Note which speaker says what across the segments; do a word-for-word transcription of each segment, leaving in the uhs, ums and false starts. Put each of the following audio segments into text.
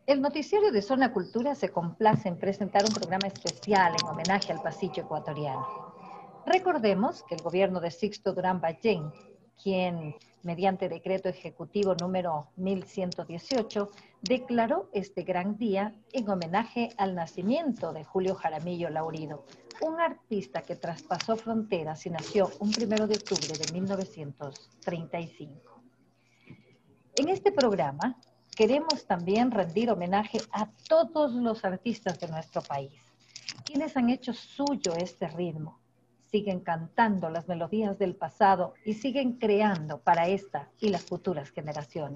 Speaker 1: El noticiero de Zona Cultura se complace en presentar un programa especial en homenaje al pasillo ecuatoriano. Recordemos que el gobierno de Sixto Durán Ballén, quien mediante decreto ejecutivo número mil ciento dieciocho, declaró este gran día en homenaje al nacimiento de Julio Jaramillo Laurido, un artista que traspasó fronteras y nació un primero de octubre de mil novecientos treinta y cinco. En este programa queremos también rendir homenaje a todos los artistas de nuestro país, quienes han hecho suyo este ritmo, siguen cantando las melodías del pasado y siguen creando para esta y las futuras generaciones.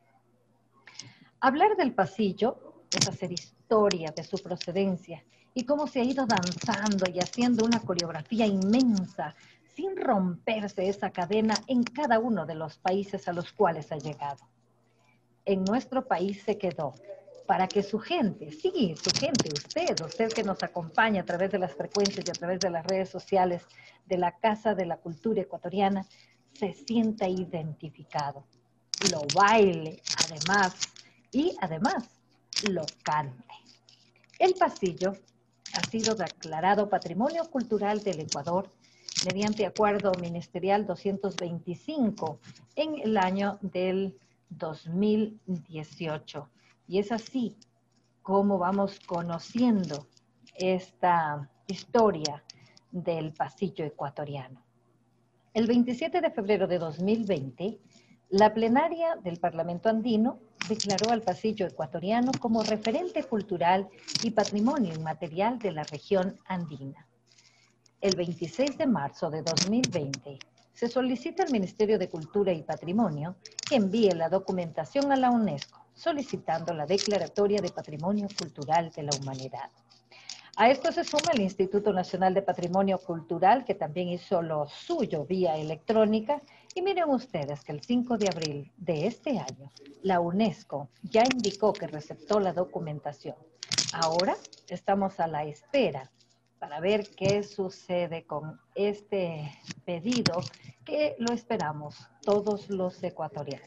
Speaker 1: Hablar del pasillo es hacer historia de su procedencia y cómo se ha ido danzando y haciendo una coreografía inmensa sin romperse esa cadena en cada uno de los países a los cuales ha llegado. En nuestro país se quedó para que su gente, sí, su gente, usted, usted que nos acompaña a través de las frecuencias y a través de las redes sociales de la Casa de la Cultura Ecuatoriana, se sienta identificado, lo baile además y además lo cante. El pasillo ha sido declarado Patrimonio Cultural del Ecuador mediante Acuerdo Ministerial doscientos veinticinco en el año del dos mil dieciocho. Y es así como vamos conociendo esta historia del pasillo ecuatoriano. El veintisiete de febrero de dos mil veinte, la plenaria del Parlamento andino declaró al pasillo ecuatoriano como referente cultural y patrimonio inmaterial de la región andina. El veintiséis de marzo de dos mil veinte, se solicita al Ministerio de Cultura y Patrimonio que envíe la documentación a la UNESCO, solicitando la declaratoria de Patrimonio Cultural de la Humanidad. A esto se suma el Instituto Nacional de Patrimonio Cultural, que también hizo lo suyo vía electrónica. Y miren ustedes que el cinco de abril de este año, la UNESCO ya indicó que receptó la documentación. Ahora estamos a la espera para ver qué sucede con este pedido, que lo esperamos todos los ecuatorianos.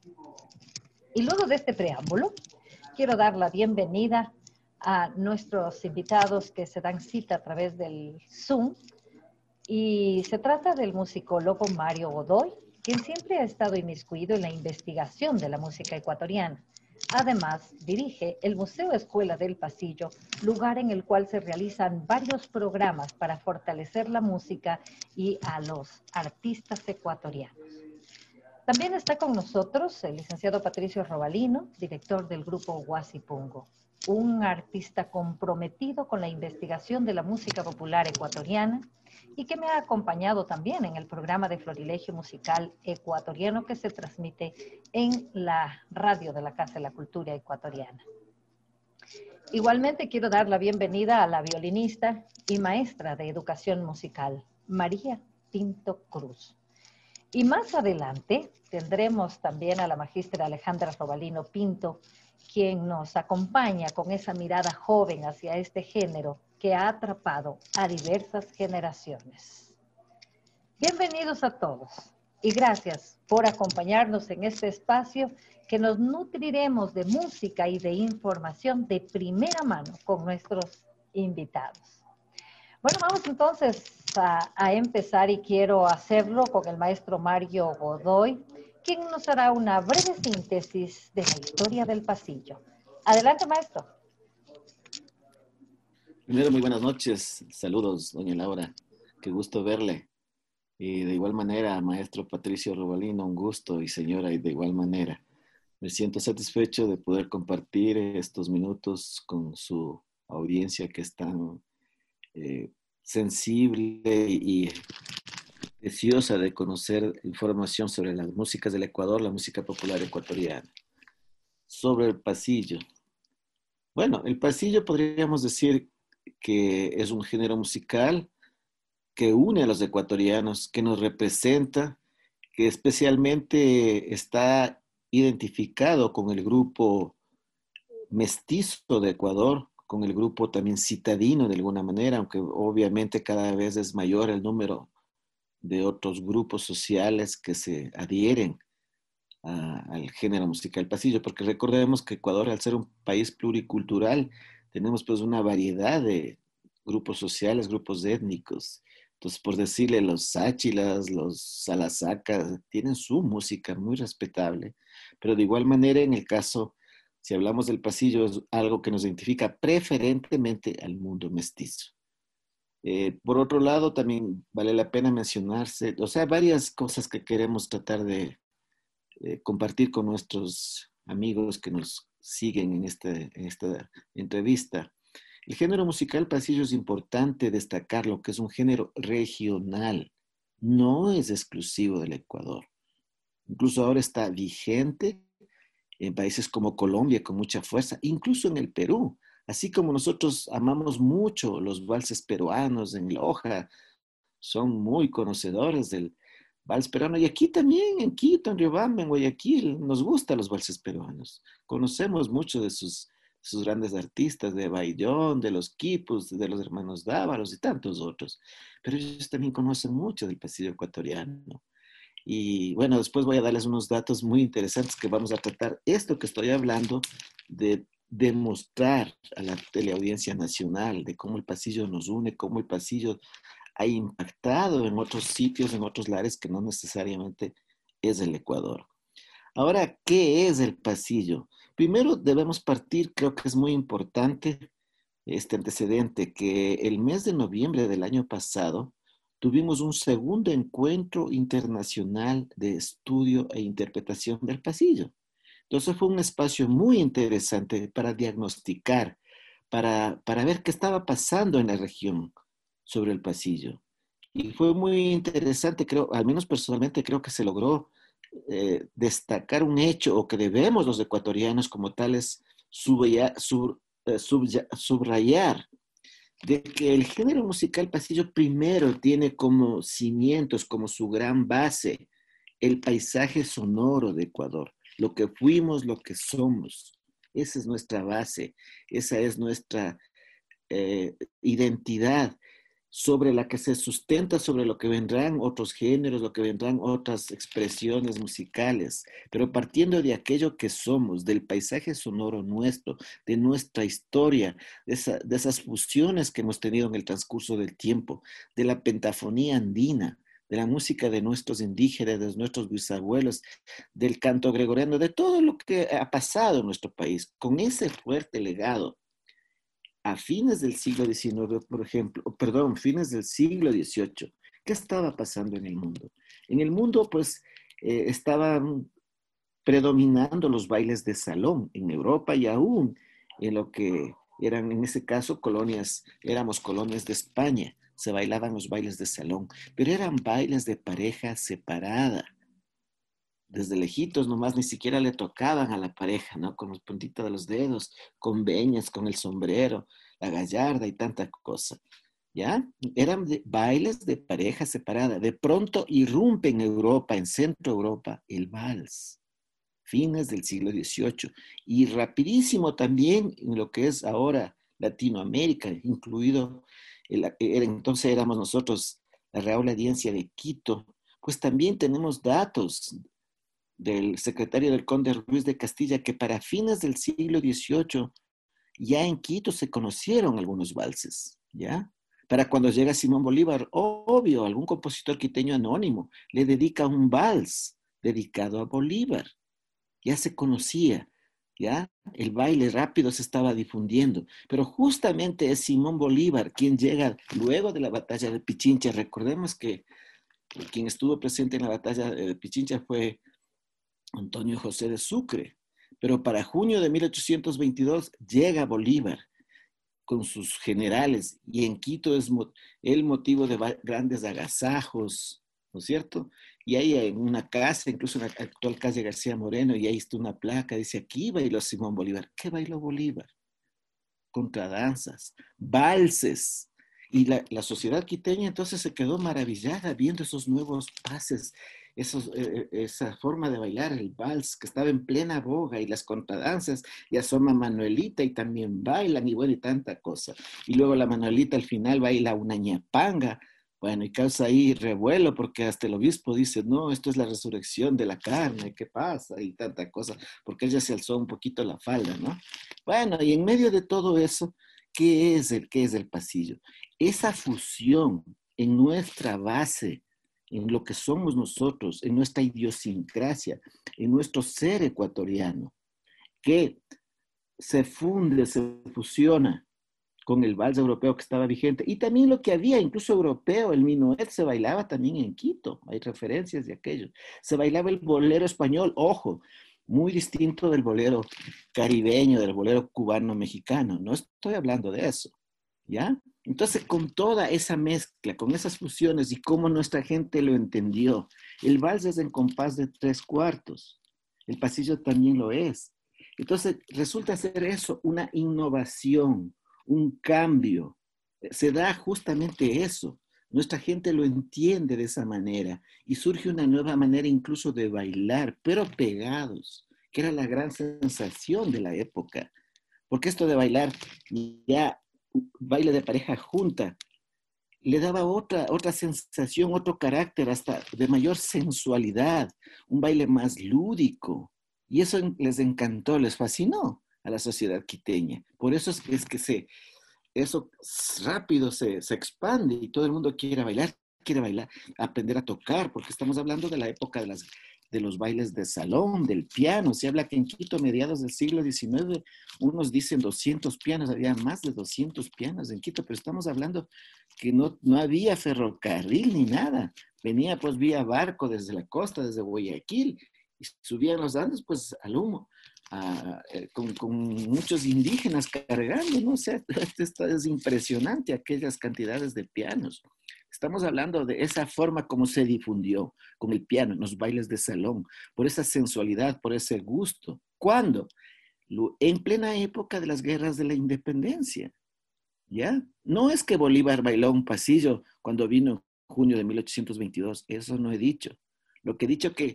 Speaker 1: Y luego de este preámbulo, quiero dar la bienvenida a nuestros invitados que se dan cita a través del Zoom. Y se trata del musicólogo Mario Godoy, quien siempre ha estado inmiscuido en la investigación de la música ecuatoriana. Además, dirige el Museo Escuela del Pasillo, lugar en el cual se realizan varios programas para fortalecer la música y a los artistas ecuatorianos. También está con nosotros el licenciado Patricio Robalino, director del grupo Huasipungo, un artista comprometido con la investigación de la música popular ecuatoriana y que me ha acompañado también en el programa de Florilegio Musical Ecuatoriano que se transmite en la radio de la Casa de la Cultura Ecuatoriana. Igualmente quiero dar la bienvenida a la violinista y maestra de educación musical, María Pinto Cruz. Y más adelante tendremos también a la magistra Alejandra Robalino Pinto, quien nos acompaña con esa mirada joven hacia este género que ha atrapado a diversas generaciones. Bienvenidos a todos y gracias por acompañarnos en este espacio que nos nutriremos de música y de información de primera mano con nuestros invitados. Bueno, vamos entonces a, a empezar y quiero hacerlo con el maestro Mario Godoy, quien nos hará una breve síntesis de la historia del pasillo. Adelante, maestro.
Speaker 2: Primero, muy buenas noches. Saludos, doña Laura. Qué gusto verle. Y de igual manera, maestro Patricio Robalino, un gusto. Y señora, y de igual manera. Me siento satisfecho de poder compartir estos minutos con su audiencia que es tan eh, sensible y deseosa de conocer información sobre las músicas del Ecuador, la música popular ecuatoriana. Sobre el pasillo. Bueno, el pasillo podríamos decir que es un género musical que une a los ecuatorianos, que nos representa, que especialmente está identificado con el grupo mestizo de Ecuador, con el grupo también citadino de alguna manera, aunque obviamente cada vez es mayor el número de otros grupos sociales que se adhieren a, al género musical pasillo, porque recordemos que Ecuador, al ser un país pluricultural, tenemos pues una variedad de grupos sociales, grupos étnicos. Entonces, por decirle, los sáchilas, los salasacas, tienen su música muy respetable, pero de igual manera, en el caso, si hablamos del pasillo, es algo que nos identifica preferentemente al mundo mestizo. Eh, por otro lado, también vale la pena mencionarse, o sea, varias cosas que queremos tratar de eh, compartir con nuestros amigos que nos siguen en, este, en esta entrevista. El género musical pasillo es importante destacarlo, que es un género regional, no es exclusivo del Ecuador. Incluso ahora está vigente en países como Colombia con mucha fuerza, incluso en el Perú. Así como nosotros amamos mucho los valses peruanos en Loja, son muy conocedores del vals peruano. Y aquí también, en Quito, en Riobamba, en Guayaquil, nos gustan los valses peruanos. Conocemos mucho de sus, sus grandes artistas, de Baillón, de los Quipus, de los hermanos Dávalos y tantos otros. Pero ellos también conocen mucho del pasillo ecuatoriano. Y bueno, después voy a darles unos datos muy interesantes que vamos a tratar. Esto que estoy hablando de demostrar a la teleaudiencia nacional de cómo el pasillo nos une, cómo el pasillo ha impactado en otros sitios, en otros lares que no necesariamente es el Ecuador. Ahora, ¿qué es el pasillo? Primero debemos partir, creo que es muy importante este antecedente, que el mes de noviembre del año pasado tuvimos un segundo encuentro internacional de estudio e interpretación del pasillo. Entonces fue un espacio muy interesante para diagnosticar, para, para ver qué estaba pasando en la región sobre el pasillo. Y fue muy interesante, creo, al menos personalmente creo que se logró eh, destacar un hecho o que debemos los ecuatorianos como tales subrayar, sub, eh, sub, subrayar de que el género musical pasillo primero tiene como cimientos, como su gran base, el paisaje sonoro de Ecuador, lo que fuimos, lo que somos. Esa es nuestra base, esa es nuestra eh, identidad sobre la que se sustenta sobre lo que vendrán otros géneros, lo que vendrán otras expresiones musicales, pero partiendo de aquello que somos, del paisaje sonoro nuestro, de nuestra historia, de, esa, de esas fusiones que hemos tenido en el transcurso del tiempo, de la pentafonía andina, de la música de nuestros indígenas, de nuestros bisabuelos, del canto gregoriano, de todo lo que ha pasado en nuestro país, con ese fuerte legado a fines del siglo diecinueve, por ejemplo, perdón, fines del siglo dieciocho, ¿qué estaba pasando en el mundo? En el mundo, pues, eh, estaban predominando los bailes de salón en Europa y aún en lo que eran, en ese caso, colonias, éramos colonias de España, se bailaban los bailes de salón, pero eran bailes de pareja separada. Desde lejitos nomás ni siquiera le tocaban a la pareja, ¿no? Con los puntitos de los dedos, con veñas, con el sombrero, la gallarda y tanta cosa, ¿ya? Eran de, bailes de pareja separada. De pronto irrumpe en Europa, en Centro Europa, el vals, fines del siglo dieciocho, y rapidísimo también en lo que es ahora Latinoamérica, incluido, el, el, entonces éramos nosotros, la Real Audiencia de Quito, pues también tenemos datos del secretario del Conde Ruiz de Castilla, que para fines del siglo dieciocho ya en Quito se conocieron algunos valses, ¿ya? Para cuando llega Simón Bolívar, obvio, algún compositor quiteño anónimo le dedica un vals dedicado a Bolívar. Ya se conocía, ¿ya? El baile rápido se estaba difundiendo, pero justamente es Simón Bolívar quien llega luego de la batalla de Pichincha. Recordemos que quien estuvo presente en la batalla de Pichincha fue Antonio José de Sucre, pero para junio de mil ochocientos veintidós llega Bolívar con sus generales y en Quito es el motivo de grandes agasajos, ¿no es cierto? Y ahí en una casa, incluso en la actual calle García Moreno, y ahí está una placa, dice, aquí bailó Simón Bolívar. ¿Qué bailó Bolívar? Contradanzas, valses. Y la, la sociedad quiteña entonces se quedó maravillada viendo esos nuevos pases, esos, eh, esa forma de bailar, el vals que estaba en plena boga y las contradanzas, y asoma Manuelita y también bailan y bueno, y tanta cosa. Y luego la Manuelita al final baila una ñapanga, Bueno, y causa ahí revuelo porque hasta el obispo dice, no, esto es la resurrección de la carne, ¿qué pasa? Y tanta cosa, porque él ya se alzó un poquito la falda, ¿no? Bueno, y en medio de todo eso, ¿qué es el, qué es el pasillo? Esa fusión en nuestra base, en lo que somos nosotros, en nuestra idiosincrasia, en nuestro ser ecuatoriano, que se funde, se fusiona con el vals europeo que estaba vigente, y también lo que había, incluso europeo, el minuet se bailaba también en Quito, hay referencias de aquello. Se bailaba el bolero español, ojo, muy distinto del bolero caribeño, del bolero cubano-mexicano, no estoy hablando de eso, ¿ya? Entonces, con toda esa mezcla, con esas fusiones y cómo nuestra gente lo entendió, el vals es en compás de tres cuartos, el pasillo también lo es. Entonces, resulta ser eso una innovación, un cambio. Se da justamente eso. Nuestra gente lo entiende de esa manera y surge una nueva manera incluso de bailar, pero pegados, que era la gran sensación de la época. Porque esto de bailar, ya baile de pareja junta, le daba otra, otra sensación, otro carácter, hasta de mayor sensualidad, un baile más lúdico. Y eso les encantó, les fascinó a la sociedad quiteña. Por eso es, es que se, eso rápido se, se expande y todo el mundo quiere bailar, quiere bailar, aprender a tocar, porque estamos hablando de la época de, las, de los bailes de salón, del piano. Se habla que en Quito, a mediados del siglo diecinueve, unos dicen doscientos pianos, había más de doscientos pianos en Quito, pero estamos hablando que no, no había ferrocarril ni nada. Venía pues vía barco desde la costa, desde Guayaquil, y subían los Andes pues al humo. Uh, eh, con, con, muchos indígenas cargando, ¿no? O sea, esto es impresionante, aquellas cantidades de pianos. Estamos hablando de esa forma como se difundió con el piano en los bailes de salón, por esa sensualidad, por ese gusto. ¿Cuándo? En plena época de las guerras de la independencia, ¿ya? No es que Bolívar bailó un pasillo cuando vino en junio de mil ochocientos veintidós, eso no he dicho. Lo que he dicho es que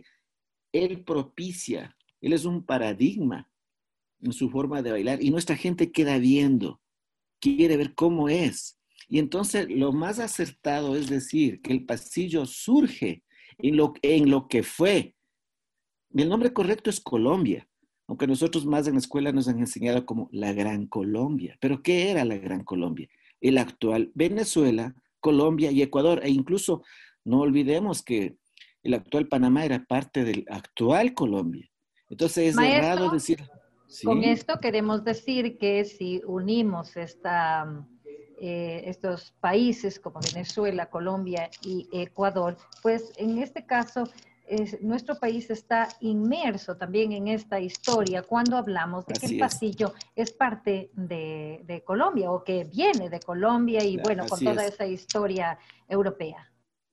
Speaker 2: él propicia, él es un paradigma en su forma de bailar y nuestra gente queda viendo, quiere ver cómo es. Y entonces lo más acertado es decir que el pasillo surge en lo, en lo que fue. El nombre correcto es Colombia, aunque nosotros más en la escuela nos han enseñado como la Gran Colombia. ¿Pero qué era la Gran Colombia? El actual Venezuela, Colombia y Ecuador. E incluso no olvidemos que el actual Panamá era parte del actual Colombia. Entonces es
Speaker 1: Maestro,
Speaker 2: errado decir... ¿sí?
Speaker 1: Con esto queremos decir que si unimos esta, eh, estos países como Venezuela, Colombia y Ecuador, pues en este caso es, nuestro país está inmerso también en esta historia cuando hablamos de que el
Speaker 2: Así es.
Speaker 1: pasillo es parte de, de Colombia o que viene de Colombia y bueno, con
Speaker 2: Así
Speaker 1: toda
Speaker 2: es.
Speaker 1: esa historia europea.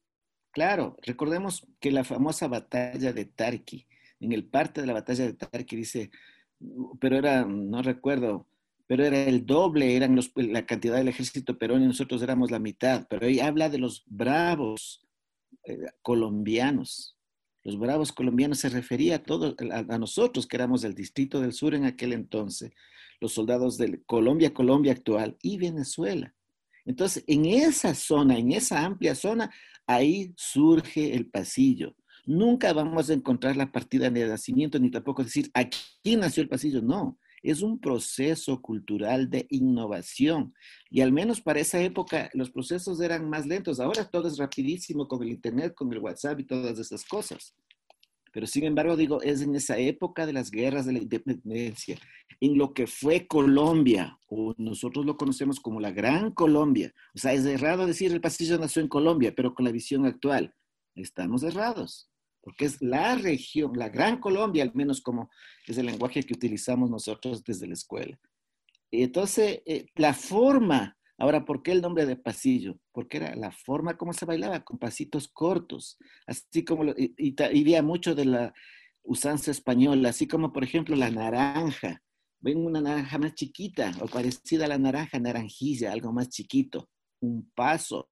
Speaker 2: Claro, recordemos que la famosa batalla de Tarqui, en el parte de la batalla de Tarqui dice, pero era, no recuerdo, pero era el doble, eran los, la cantidad del ejército peruano y nosotros éramos la mitad, pero ahí habla de los bravos eh, colombianos. Los bravos colombianos se refería a todos, a, a nosotros que éramos del Distrito del Sur en aquel entonces, los soldados de Colombia, Colombia actual y Venezuela. Entonces, en esa zona, en esa amplia zona, ahí surge el pasillo. Nunca vamos a encontrar la partida de nacimiento, ni tampoco decir, aquí nació el pasillo. No, es un proceso cultural de innovación. Y al menos para esa época los procesos eran más lentos. Ahora todo es rapidísimo con el Internet, con el WhatsApp y todas esas cosas. Pero sin embargo, digo, es en esa época de las guerras de la independencia, en lo que fue Colombia, o nosotros lo conocemos como la Gran Colombia. O sea, es errado decir el pasillo nació en Colombia, pero con la visión actual, estamos errados, porque es la región, la Gran Colombia, al menos como es el lenguaje que utilizamos nosotros desde la escuela. Entonces, eh, la forma, ahora, ¿por qué el nombre de pasillo? Porque era la forma como se bailaba, con pasitos cortos, así como, lo, y, y, y había mucho de la usanza española, así como, por ejemplo, la naranja. Ven una naranja más chiquita o parecida a la naranja, naranjilla, algo más chiquito, un paso,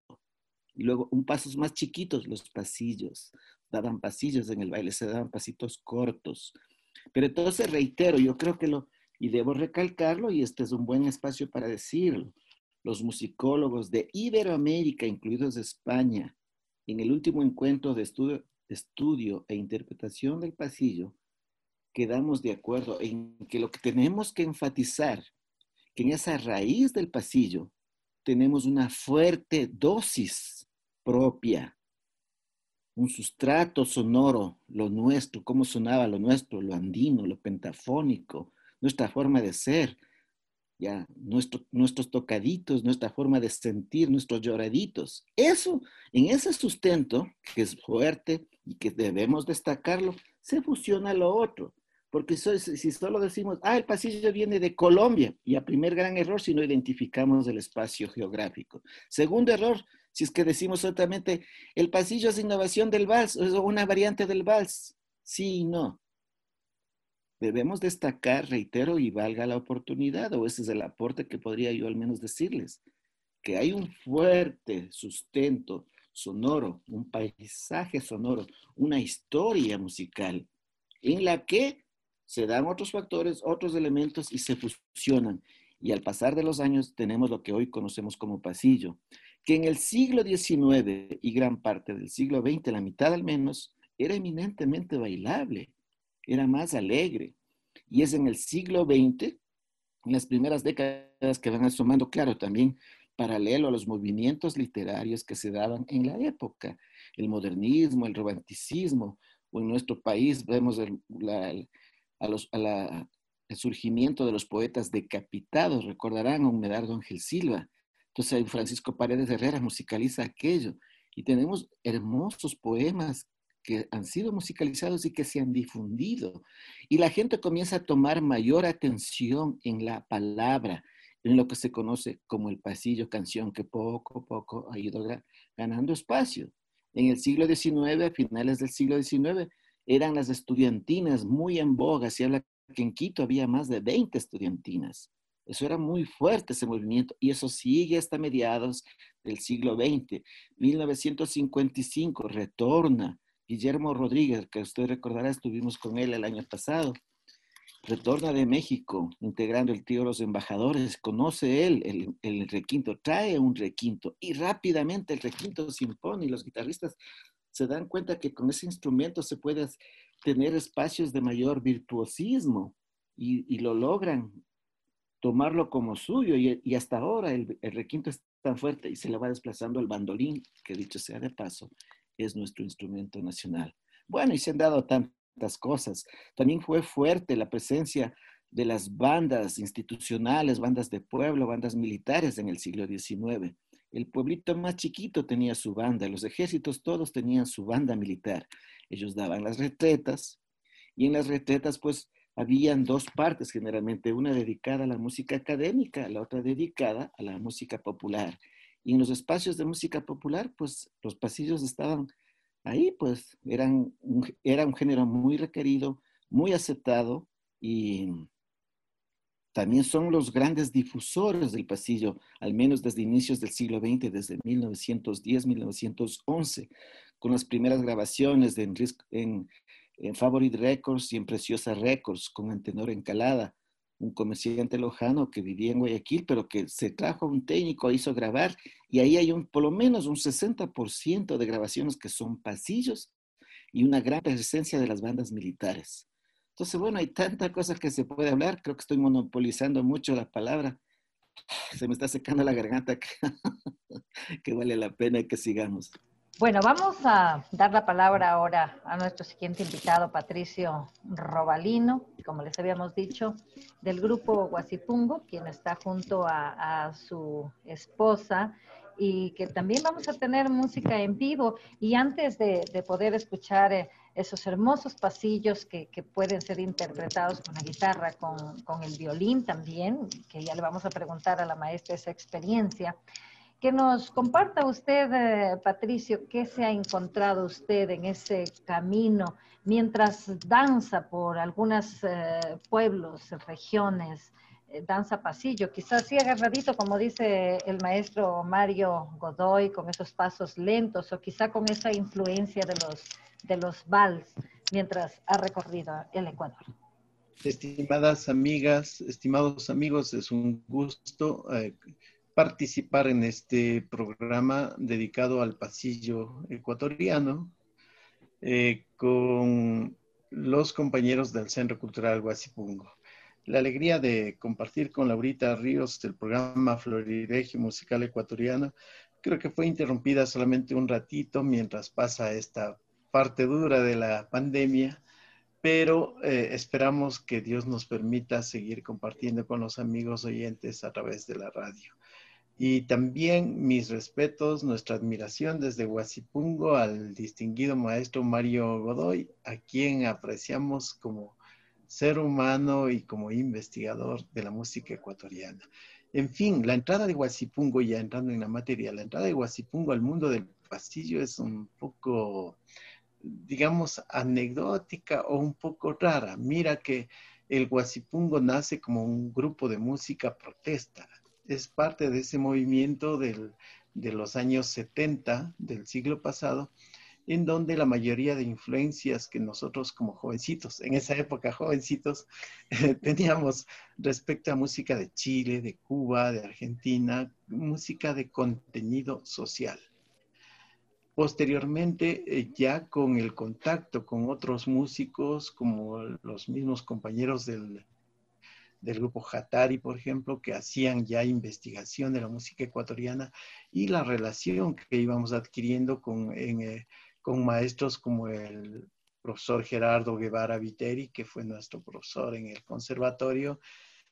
Speaker 2: y luego un pasos más chiquitos, los pasillos. Daban pasillos en el baile, se daban pasitos cortos. Pero entonces reitero, yo creo que lo, y debo recalcarlo, y este es un buen espacio para decirlo, los musicólogos de Iberoamérica, incluidos España, en el último encuentro de estudio, estudio e interpretación del pasillo, quedamos de acuerdo en que lo que tenemos que enfatizar, que en esa raíz del pasillo tenemos una fuerte dosis propia, un sustrato sonoro, lo nuestro, cómo sonaba lo nuestro, lo andino, lo pentafónico, nuestra forma de ser, ya, nuestro, nuestros tocaditos, nuestra forma de sentir, nuestros lloraditos. Eso, en ese sustento, que es fuerte y que debemos destacarlo, se fusiona lo otro. Porque so, si solo decimos, ah, el pasillo viene de Colombia, y a primer gran error si no identificamos el espacio geográfico. Segundo error, si es que decimos solamente, el pasillo es innovación del vals, es una variante del vals. Sí y no. Debemos destacar, reitero, y valga la oportunidad, o ese es el aporte que podría yo al menos decirles, que hay un fuerte sustento sonoro, un paisaje sonoro, una historia musical, en la que se dan otros factores, otros elementos y se fusionan. Y al pasar de los años tenemos lo que hoy conocemos como pasillo, que en el siglo diecinueve y gran parte del siglo veinte, la mitad al menos, era eminentemente bailable, era más alegre. Y es en el siglo veinte, en las primeras décadas que van asomando, claro, también paralelo a los movimientos literarios que se daban en la época, el modernismo, el romanticismo, o en nuestro país vemos el, la, a los, a la, el surgimiento de los poetas decapitados, recordarán a un Medardo Ángel Silva. Entonces Francisco Paredes Herrera musicaliza aquello, y tenemos hermosos poemas que han sido musicalizados y que se han difundido. Y la gente comienza a tomar mayor atención en la palabra, en lo que se conoce como el pasillo canción, que poco a poco ha ido ganando espacio. En el siglo diecinueve, a finales del siglo diecinueve, eran las estudiantinas muy en boga. Se habla que en Quito había más de veinte estudiantinas. Eso era muy fuerte, ese movimiento, y eso sigue hasta mediados del siglo veinte. mil novecientos cincuenta y cinco retorna Guillermo Rodríguez, que usted recordará, estuvimos con él el año pasado. Retorna de México, integrando el trío Los Embajadores, conoce él el, el requinto, trae un requinto, y rápidamente el requinto se impone, y los guitarristas se dan cuenta que con ese instrumento se puede tener espacios de mayor virtuosismo, y, y lo logran tomarlo como suyo, y, y hasta ahora el, el requinto es tan fuerte y se le va desplazando el bandolín, que dicho sea de paso, es nuestro instrumento nacional. Bueno, y se han dado tantas cosas. También fue fuerte la presencia de las bandas institucionales, bandas de pueblo, bandas militares en el siglo diecinueve. El pueblito más chiquito tenía su banda, los ejércitos todos tenían su banda militar. Ellos daban las retretas, y en las retretas pues habían dos partes generalmente, una dedicada a la música académica, la otra dedicada a la música popular. Y en los espacios de música popular, pues los pasillos estaban ahí, pues eran un, era un género muy requerido, muy aceptado, y también son los grandes difusores del pasillo, al menos desde inicios del siglo veinte, desde mil novecientos diez, mil novecientos once, con las primeras grabaciones de en, en, en Favorite Records y en Preciosa Records, con Antenor Encalada, un comerciante lojano que vivía en Guayaquil, pero que se trajo a un técnico, hizo grabar, y ahí hay un, por lo menos un sesenta por ciento de grabaciones que son pasillos, y una gran presencia de las bandas militares. Entonces, bueno, hay tanta cosa que se puede hablar. Creo que estoy monopolizando mucho la palabra. Se me está secando la garganta, que, que vale la pena que sigamos.
Speaker 1: Bueno, vamos a dar la palabra ahora a nuestro siguiente invitado, Patricio Robalino, como les habíamos dicho, del grupo Guasipungo, quien está junto a, a su esposa, y que también vamos a tener música en vivo. Y antes de, de poder escuchar eh, esos hermosos pasillos que, que pueden ser interpretados con la guitarra, con, con el violín también, que ya le vamos a preguntar a la maestra esa experiencia, que nos comparta usted, eh, Patricio, qué se ha encontrado usted en ese camino mientras danza por algunos eh, pueblos, regiones, eh, danza pasillo, quizás sí agarradito, como dice el maestro Mario Godoy, con esos pasos lentos, o quizá con esa influencia de los, de los vals, mientras ha recorrido el Ecuador.
Speaker 3: Estimadas amigas, estimados amigos, es un gusto eh, participar en este programa dedicado al pasillo ecuatoriano eh, con los compañeros del Centro Cultural Guasipungo. La alegría de compartir con Laurita Ríos del programa Florilegio Musical Ecuatoriano creo que fue interrumpida solamente un ratito mientras pasa esta parte dura de la pandemia, pero eh, esperamos que Dios nos permita seguir compartiendo con los amigos oyentes a través de la radio. Y también mis respetos, nuestra admiración desde Guasipungo al distinguido maestro Mario Godoy, a quien apreciamos como ser humano y como investigador de la música ecuatoriana. En fin, la entrada de Guasipungo, ya entrando en la materia, la entrada de Guasipungo al mundo del pasillo es un poco, digamos, anecdótica o un poco rara. Mira que el Guasipungo nace como un grupo de música protesta. Es parte de ese movimiento del, de los años setenta del siglo pasado, en donde la mayoría de influencias que nosotros como jovencitos, en esa época jovencitos, eh, teníamos respecto a música de Chile, de Cuba, de Argentina, música de contenido social. Posteriormente, eh, ya con el contacto con otros músicos, como los mismos compañeros del, del grupo Hatari, por ejemplo, que hacían ya investigación de la música ecuatoriana y la relación que íbamos adquiriendo con, en, eh, con maestros como el profesor Gerardo Guevara Viteri, que fue nuestro profesor en el conservatorio,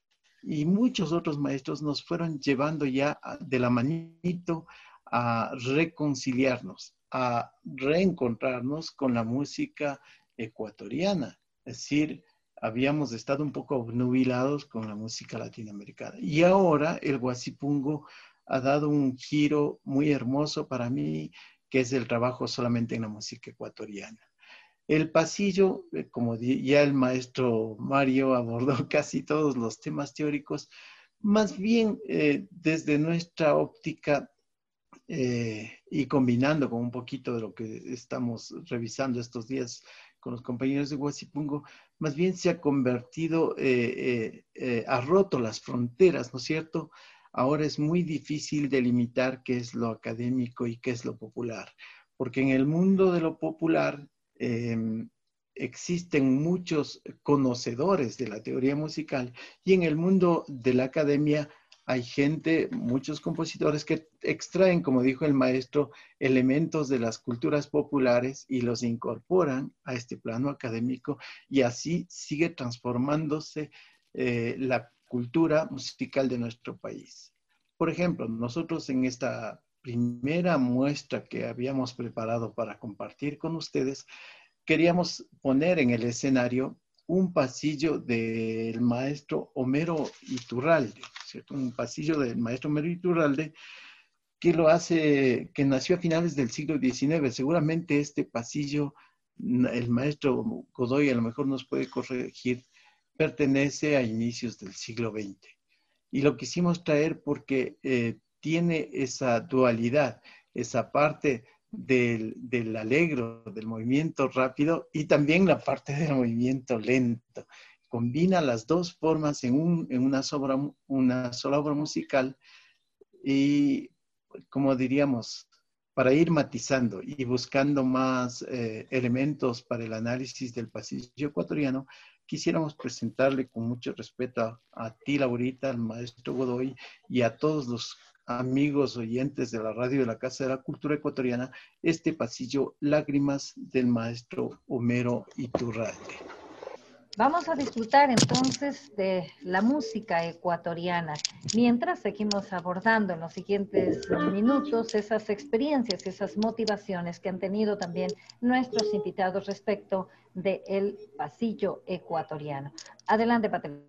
Speaker 3: y muchos otros maestros nos fueron llevando ya de la manito a reconciliarnos, a reencontrarnos con la música ecuatoriana. Es decir, habíamos estado un poco obnubilados con la música latinoamericana. Y ahora el Guasipungo ha dado un giro muy hermoso para mí, que es el trabajo solamente en la música ecuatoriana. El pasillo, como ya el maestro Mario abordó casi todos los temas teóricos, más bien eh, desde nuestra óptica eh, y combinando con un poquito de lo que estamos revisando estos días con los compañeros de Guasipungo, más bien se ha convertido, eh, eh, eh, ha roto las fronteras, ¿no es cierto? Ahora es muy difícil delimitar qué es lo académico y qué es lo popular, porque en el mundo de lo popular eh, existen muchos conocedores de la teoría musical y en el mundo de la academia hay gente, muchos compositores que extraen, como dijo el maestro, elementos de las culturas populares y los incorporan a este plano académico y así sigue transformándose eh, la cultura musical de nuestro país. Por ejemplo, nosotros en esta primera muestra que habíamos preparado para compartir con ustedes, queríamos poner en el escenario un pasillo del maestro Homero Iturralde, ¿cierto? Un pasillo del maestro Homero Iturralde que lo hace, que nació a finales del siglo diecinueve. Seguramente este pasillo, el maestro Godoy a lo mejor nos puede corregir, pertenece a inicios del siglo veinte. Y lo quisimos traer porque eh, tiene esa dualidad, esa parte del, del alegro, del movimiento rápido y también la parte del movimiento lento. Combina las dos formas en, un, en una, sobra, una sola obra musical y, como diríamos, para ir matizando y buscando más eh, elementos para el análisis del pasillo ecuatoriano, quisiéramos presentarle con mucho respeto a, a ti, Laurita, al maestro Godoy y a todos los amigos oyentes de la radio de la Casa de la Cultura Ecuatoriana, este pasillo Lágrimas del maestro Homero Iturralde.
Speaker 1: Vamos a disfrutar entonces de la música ecuatoriana, mientras seguimos abordando en los siguientes minutos esas experiencias, esas motivaciones que han tenido también nuestros invitados respecto del pasillo ecuatoriano. Adelante, Patricia.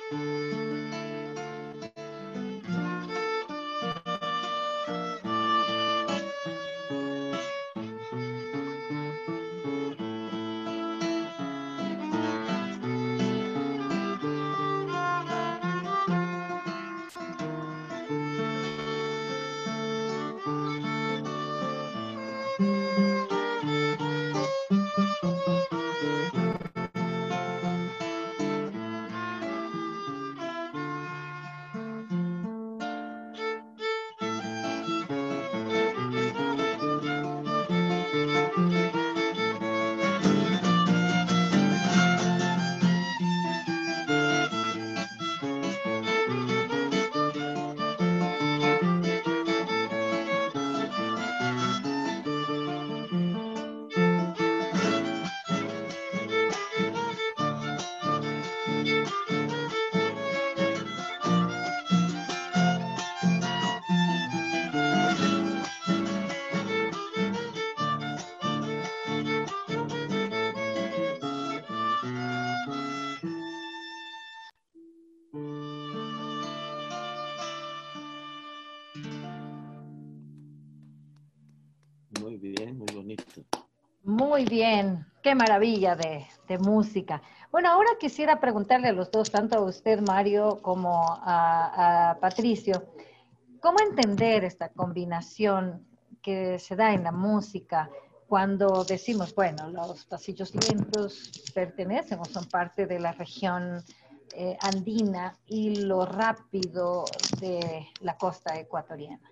Speaker 2: Muy bien, muy bonito.
Speaker 1: Muy bien, qué maravilla de, de música. Bueno, ahora quisiera preguntarle a los dos, tanto a usted, Mario, como a, a Patricio, ¿cómo entender esta combinación que se da en la música cuando decimos, bueno, los pasillos lentos pertenecen o son parte de la región eh, andina y lo rápido de la costa ecuatoriana?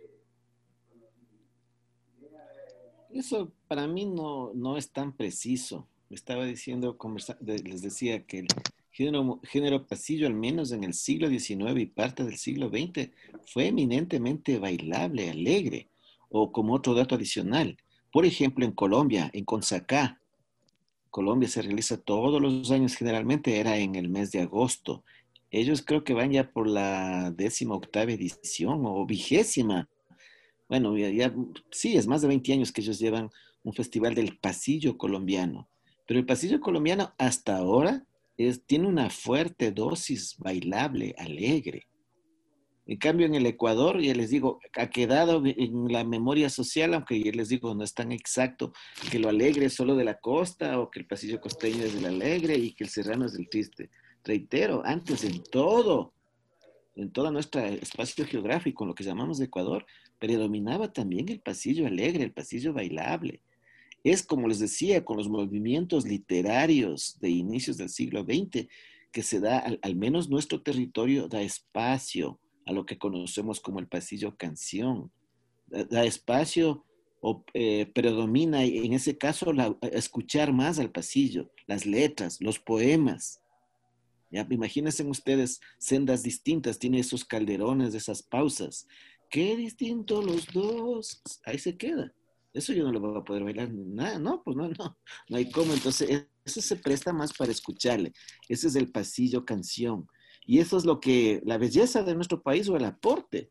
Speaker 2: Eso para mí no, no es tan preciso. Estaba diciendo, conversa- de- les decía que el género, género pasillo, al menos en el siglo diecinueve y parte del siglo veinte, fue eminentemente bailable, alegre. O como otro dato adicional, por ejemplo, en Colombia, en Consacá, Colombia se realiza todos los años, generalmente era en el mes de agosto. Ellos creo que van ya por la décima octava edición o vigésima. Bueno, ya, ya- sí, es más de veinte años que ellos llevan un festival del pasillo colombiano. Pero el pasillo colombiano hasta ahora es, tiene una fuerte dosis bailable, alegre. En cambio, en el Ecuador, ya les digo, ha quedado en la memoria social, aunque ya les digo, no es tan exacto, que lo alegre es solo de la costa o que el pasillo costeño es del alegre y que el serrano es del triste. Reitero, antes en todo en todo nuestro espacio geográfico, lo que llamamos Ecuador, predominaba también el pasillo alegre, el pasillo bailable. Es como les decía, con los movimientos literarios de inicios del siglo veinte, que se da, al, al menos nuestro territorio, da espacio a lo que conocemos como el pasillo canción. Da, da espacio o eh, predomina en ese caso la, escuchar más al pasillo, las letras, los poemas. Ya, imagínense ustedes sendas distintas, tiene esos calderones, esas pausas. Qué distinto los dos. Ahí se queda. Eso yo no lo voy a poder bailar ni nada, no, pues no, no, no hay cómo. Entonces, eso se presta más para escucharle. Ese es el pasillo canción. Y eso es lo que, la belleza de nuestro país o el aporte.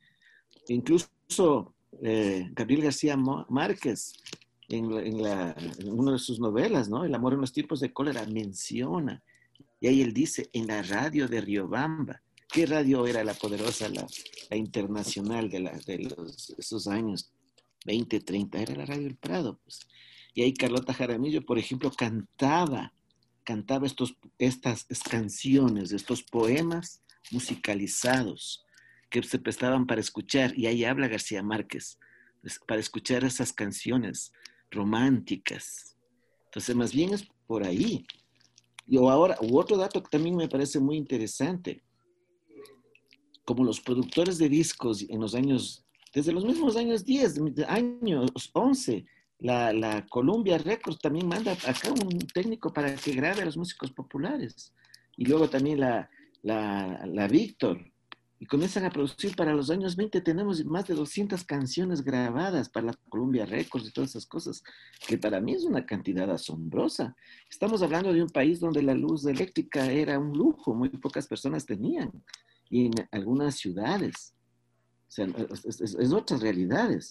Speaker 2: Incluso eh, Gabriel García Márquez, en, en, la, en una de sus novelas, ¿no? El amor en los tiempos de cólera, menciona y ahí él dice, en la radio de Riobamba. ¿Qué radio era la poderosa, la, la internacional de, la, de los, esos años veinte, treinta? Era la radio del Prado. Pues. Y ahí Carlota Jaramillo, por ejemplo, cantaba, cantaba estos, estas canciones, estos poemas musicalizados que se prestaban para escuchar. Y ahí habla García Márquez, para escuchar esas canciones románticas. Entonces, más bien es por ahí. Y ahora, u otro dato que también me parece muy interesante, como los productores de discos en los años, desde los mismos años diez, años once, la, la Columbia Records también manda acá un técnico para que grabe a los músicos populares. Y luego también la, la, la Víctor. Y comienzan a producir para los años veinte, tenemos más de doscientas canciones grabadas para la Columbia Records y todas esas cosas, que para mí es una cantidad asombrosa. Estamos hablando de un país donde la luz eléctrica era un lujo, muy pocas personas tenían, y en algunas ciudades, o sea, es, es, es otras realidades.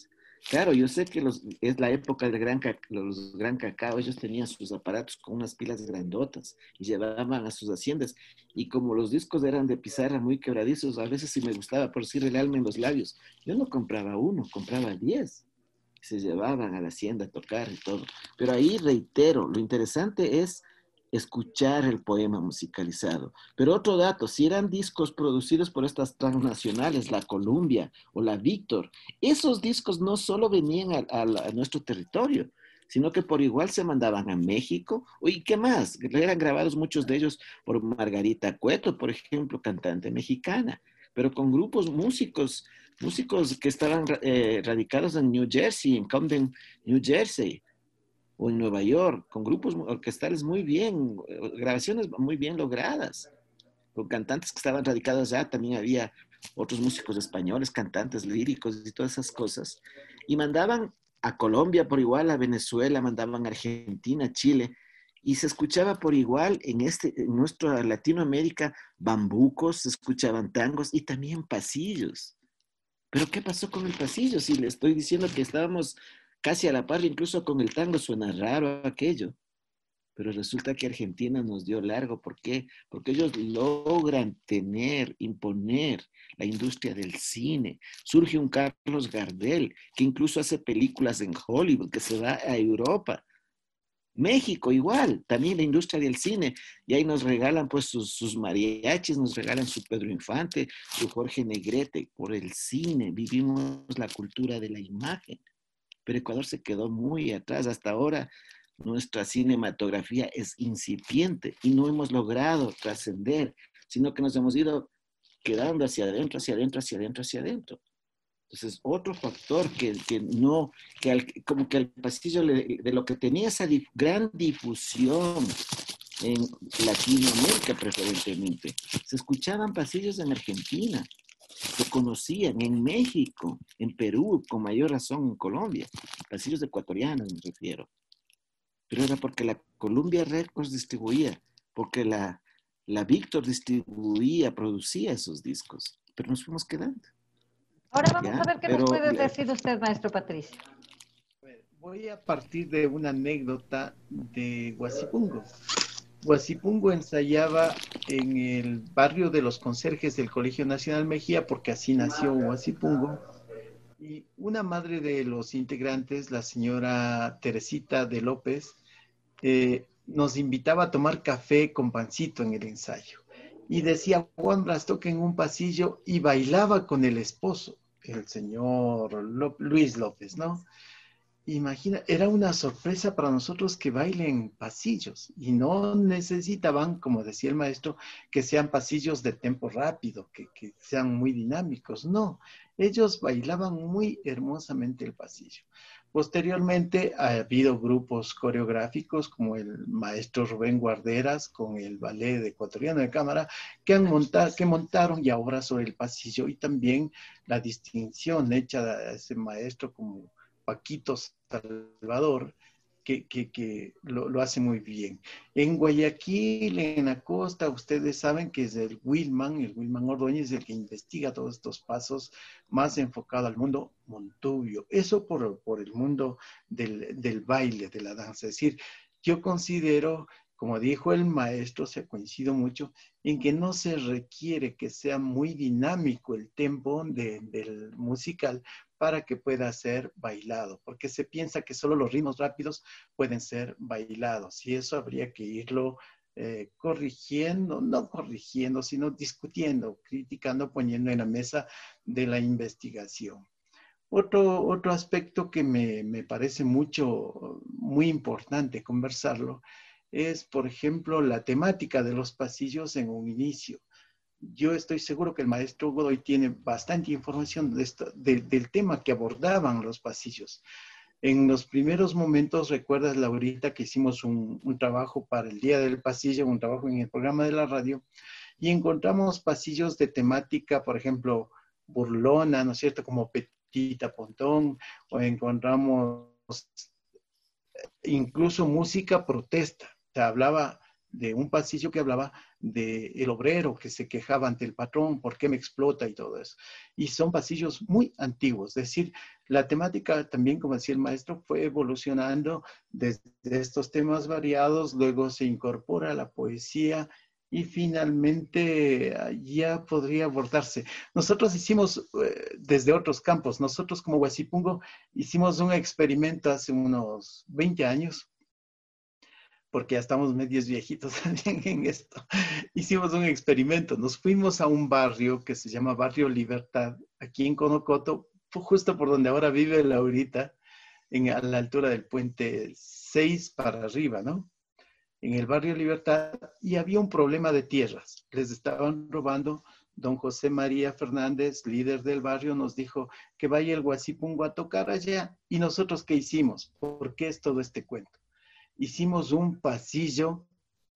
Speaker 2: Claro, yo sé que los, es la época del gran, ca- los gran cacao, ellos tenían sus aparatos con unas pilas grandotas y llevaban a sus haciendas. Y como los discos eran de pizarra muy quebradizos, a veces sí me gustaba por decir el alma en los labios. Yo no compraba uno, compraba diez. Se llevaban a la hacienda a tocar y todo. Pero ahí reitero, lo interesante es escuchar el poema musicalizado. Pero otro dato, si eran discos producidos por estas transnacionales, la Columbia o la Víctor, esos discos no solo venían a, a, a nuestro territorio, sino que por igual se mandaban a México. ¿Y qué más? Eran grabados muchos de ellos por Margarita Cueto, por ejemplo, cantante mexicana, pero con grupos músicos, músicos que estaban eh, radicados en New Jersey, en Camden, New Jersey, o en Nueva York, con grupos orquestales muy bien, grabaciones muy bien logradas, con cantantes que estaban radicados allá, también había otros músicos españoles, cantantes líricos y todas esas cosas, y mandaban a Colombia por igual, a Venezuela, mandaban a Argentina, Chile, y se escuchaba por igual en, este, en nuestra Latinoamérica bambucos, se escuchaban tangos y también pasillos. Pero ¿qué pasó con el pasillo? Si le estoy diciendo que estábamos casi a la par, incluso con el tango suena raro aquello. Pero resulta que Argentina nos dio largo. ¿Por qué? Porque ellos logran tener, imponer la industria del cine. Surge un Carlos Gardel, que incluso hace películas en Hollywood, que se va a Europa. México igual, también la industria del cine. Y ahí nos regalan pues sus, sus mariachis, nos regalan su Pedro Infante, su Jorge Negrete. Por el cine vivimos la cultura de la imagen. Pero Ecuador se quedó muy atrás. Hasta ahora nuestra cinematografía es incipiente y no hemos logrado trascender, sino que nos hemos ido quedando hacia adentro, hacia adentro, hacia adentro, hacia adentro. Entonces, otro factor que, que no, que al, como que al pasillo le, de lo que tenía esa dif, gran difusión en Latinoamérica preferentemente, se escuchaban pasillos en Argentina, se conocían en México, en Perú, con mayor razón en Colombia, pasillos ecuatorianos me refiero, pero era porque la Columbia Records distribuía, porque la, la Victor distribuía, producía esos discos, pero nos fuimos quedando.
Speaker 1: Ahora vamos a
Speaker 2: ¿Ya?
Speaker 1: ver qué nos
Speaker 2: Pero
Speaker 1: puede decir usted, maestro Patricio.
Speaker 3: Voy a partir de una anécdota de Huasipungo. Huasipungo ensayaba en el barrio de los conserjes del Colegio Nacional Mejía, porque así nació Huasipungo. Y una madre de los integrantes, la señora Teresita de López, eh, nos invitaba a tomar café con pancito en el ensayo. Y decía, Juan Blas, toca en un pasillo, y bailaba con el esposo, el señor Ló- Luis López, ¿no? Imagina, era una sorpresa para nosotros que bailen pasillos y no necesitaban, como decía el maestro, que sean pasillos de tempo rápido, que, que sean muy dinámicos. No, ellos bailaban muy hermosamente el pasillo. Posteriormente ha habido grupos coreográficos como el maestro Rubén Guarderas con el Ballet Ecuatoriano de Cámara que, han montado, que montaron ya obras sobre el pasillo y también la distinción hecha a ese maestro como Paquito Salvador, que, que, que lo, lo, hace muy bien. En Guayaquil, en la costa, ustedes saben que es el Wilman, el Wilman Ordóñez, el que investiga todos estos pasos más enfocado al mundo montubio. Eso por, por el mundo del, del baile, de la danza. Es decir, yo considero, como dijo el maestro, se coincido mucho, en que no se requiere que sea muy dinámico el tempo de, del musical para que pueda ser bailado, porque se piensa que solo los ritmos rápidos pueden ser bailados y eso habría que irlo eh, corrigiendo, no corrigiendo, sino discutiendo, criticando, poniendo en la mesa de la investigación. Otro, otro aspecto que me, me parece mucho, muy importante conversarlo es, por ejemplo, la temática de los pasillos en un inicio. Yo estoy seguro que el maestro Godoy tiene bastante información de esto, de, del tema que abordaban los pasillos. En los primeros momentos, recuerdas, Laurita, que hicimos un, un trabajo para el Día del Pasillo, un trabajo en el programa de la radio, y encontramos pasillos de temática, por ejemplo, burlona, ¿no es cierto?, como Petita Pontón, o encontramos incluso música protesta. Se hablaba de un pasillo que hablaba de el obrero que se quejaba ante el patrón, por qué me explota y todo eso. Y son pasillos muy antiguos, es decir, la temática también, como decía el maestro, fue evolucionando desde estos temas variados, luego se incorpora la poesía y finalmente ya podría abordarse. Nosotros hicimos eh, desde otros campos, nosotros como Huasipungo hicimos un experimento hace unos veinte años, porque ya estamos medios viejitos también en esto. Hicimos un experimento, nos fuimos a un barrio que se llama Barrio Libertad, aquí en Conocoto, justo por donde ahora vive Laurita, en, a la altura del puente seis para arriba, ¿no? En el Barrio Libertad, y había un problema de tierras. Les estaban robando. Don José María Fernández, líder del barrio, nos dijo que vaya el Huasipungo a tocar allá. ¿Y nosotros qué hicimos? ¿Por qué es todo este cuento? Hicimos un pasillo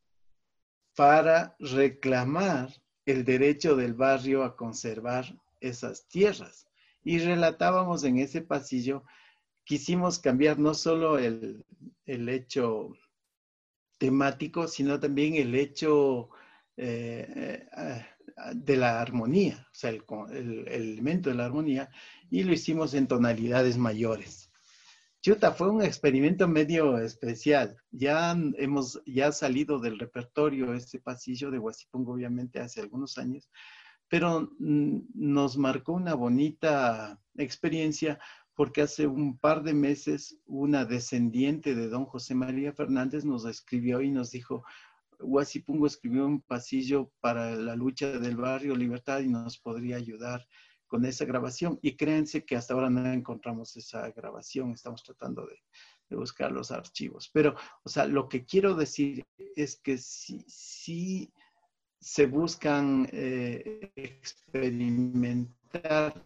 Speaker 3: para reclamar el derecho del barrio a conservar esas tierras. Y relatábamos en ese pasillo, quisimos cambiar no solo el, el hecho temático, sino también el hecho eh, eh, de la armonía, o sea, el, el, el elemento de la armonía, y lo hicimos en tonalidades mayores. Chuta, fue un experimento medio especial. Ya hemos ya salido del repertorio ese pasillo de Huasipungo, obviamente, hace algunos años, pero mm, nos marcó una bonita experiencia porque hace un par de meses una descendiente de don José María Fernández nos escribió y nos dijo, Huasipungo escribió un pasillo para la lucha del barrio Libertad y nos podría ayudar con esa grabación. Y créanse que hasta ahora no encontramos esa grabación, estamos tratando de, de buscar los archivos. Pero, o sea, lo que quiero decir es que sí, sí se buscan eh, experimentar,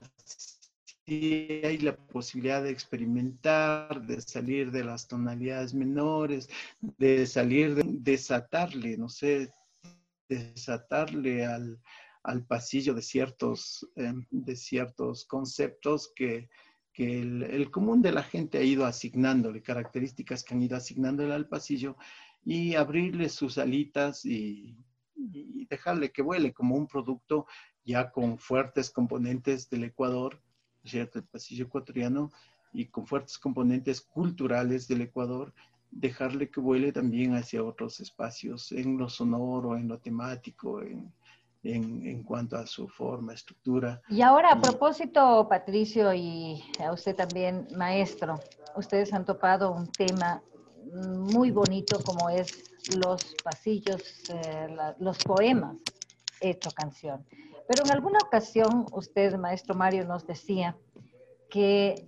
Speaker 3: sí hay la posibilidad de experimentar, de salir de las tonalidades menores, de salir, de desatarle, no sé, desatarle al, al pasillo de ciertos, eh, de ciertos conceptos que, que el, el común de la gente ha ido asignándole, características que han ido asignándole al pasillo y abrirle sus alitas y, y dejarle que vuele como un producto ya con fuertes componentes del Ecuador, ¿cierto? El pasillo ecuatoriano, y con fuertes componentes culturales del Ecuador, dejarle que vuele también hacia otros espacios, en lo sonoro, en lo temático, en, en, en cuanto a su forma, estructura.
Speaker 1: Y ahora, a propósito, Patricio, y a usted también, maestro, ustedes han topado un tema muy bonito como es los pasillos, eh, la, los poemas hecho canción. Pero en alguna ocasión, usted, maestro Mario, nos decía que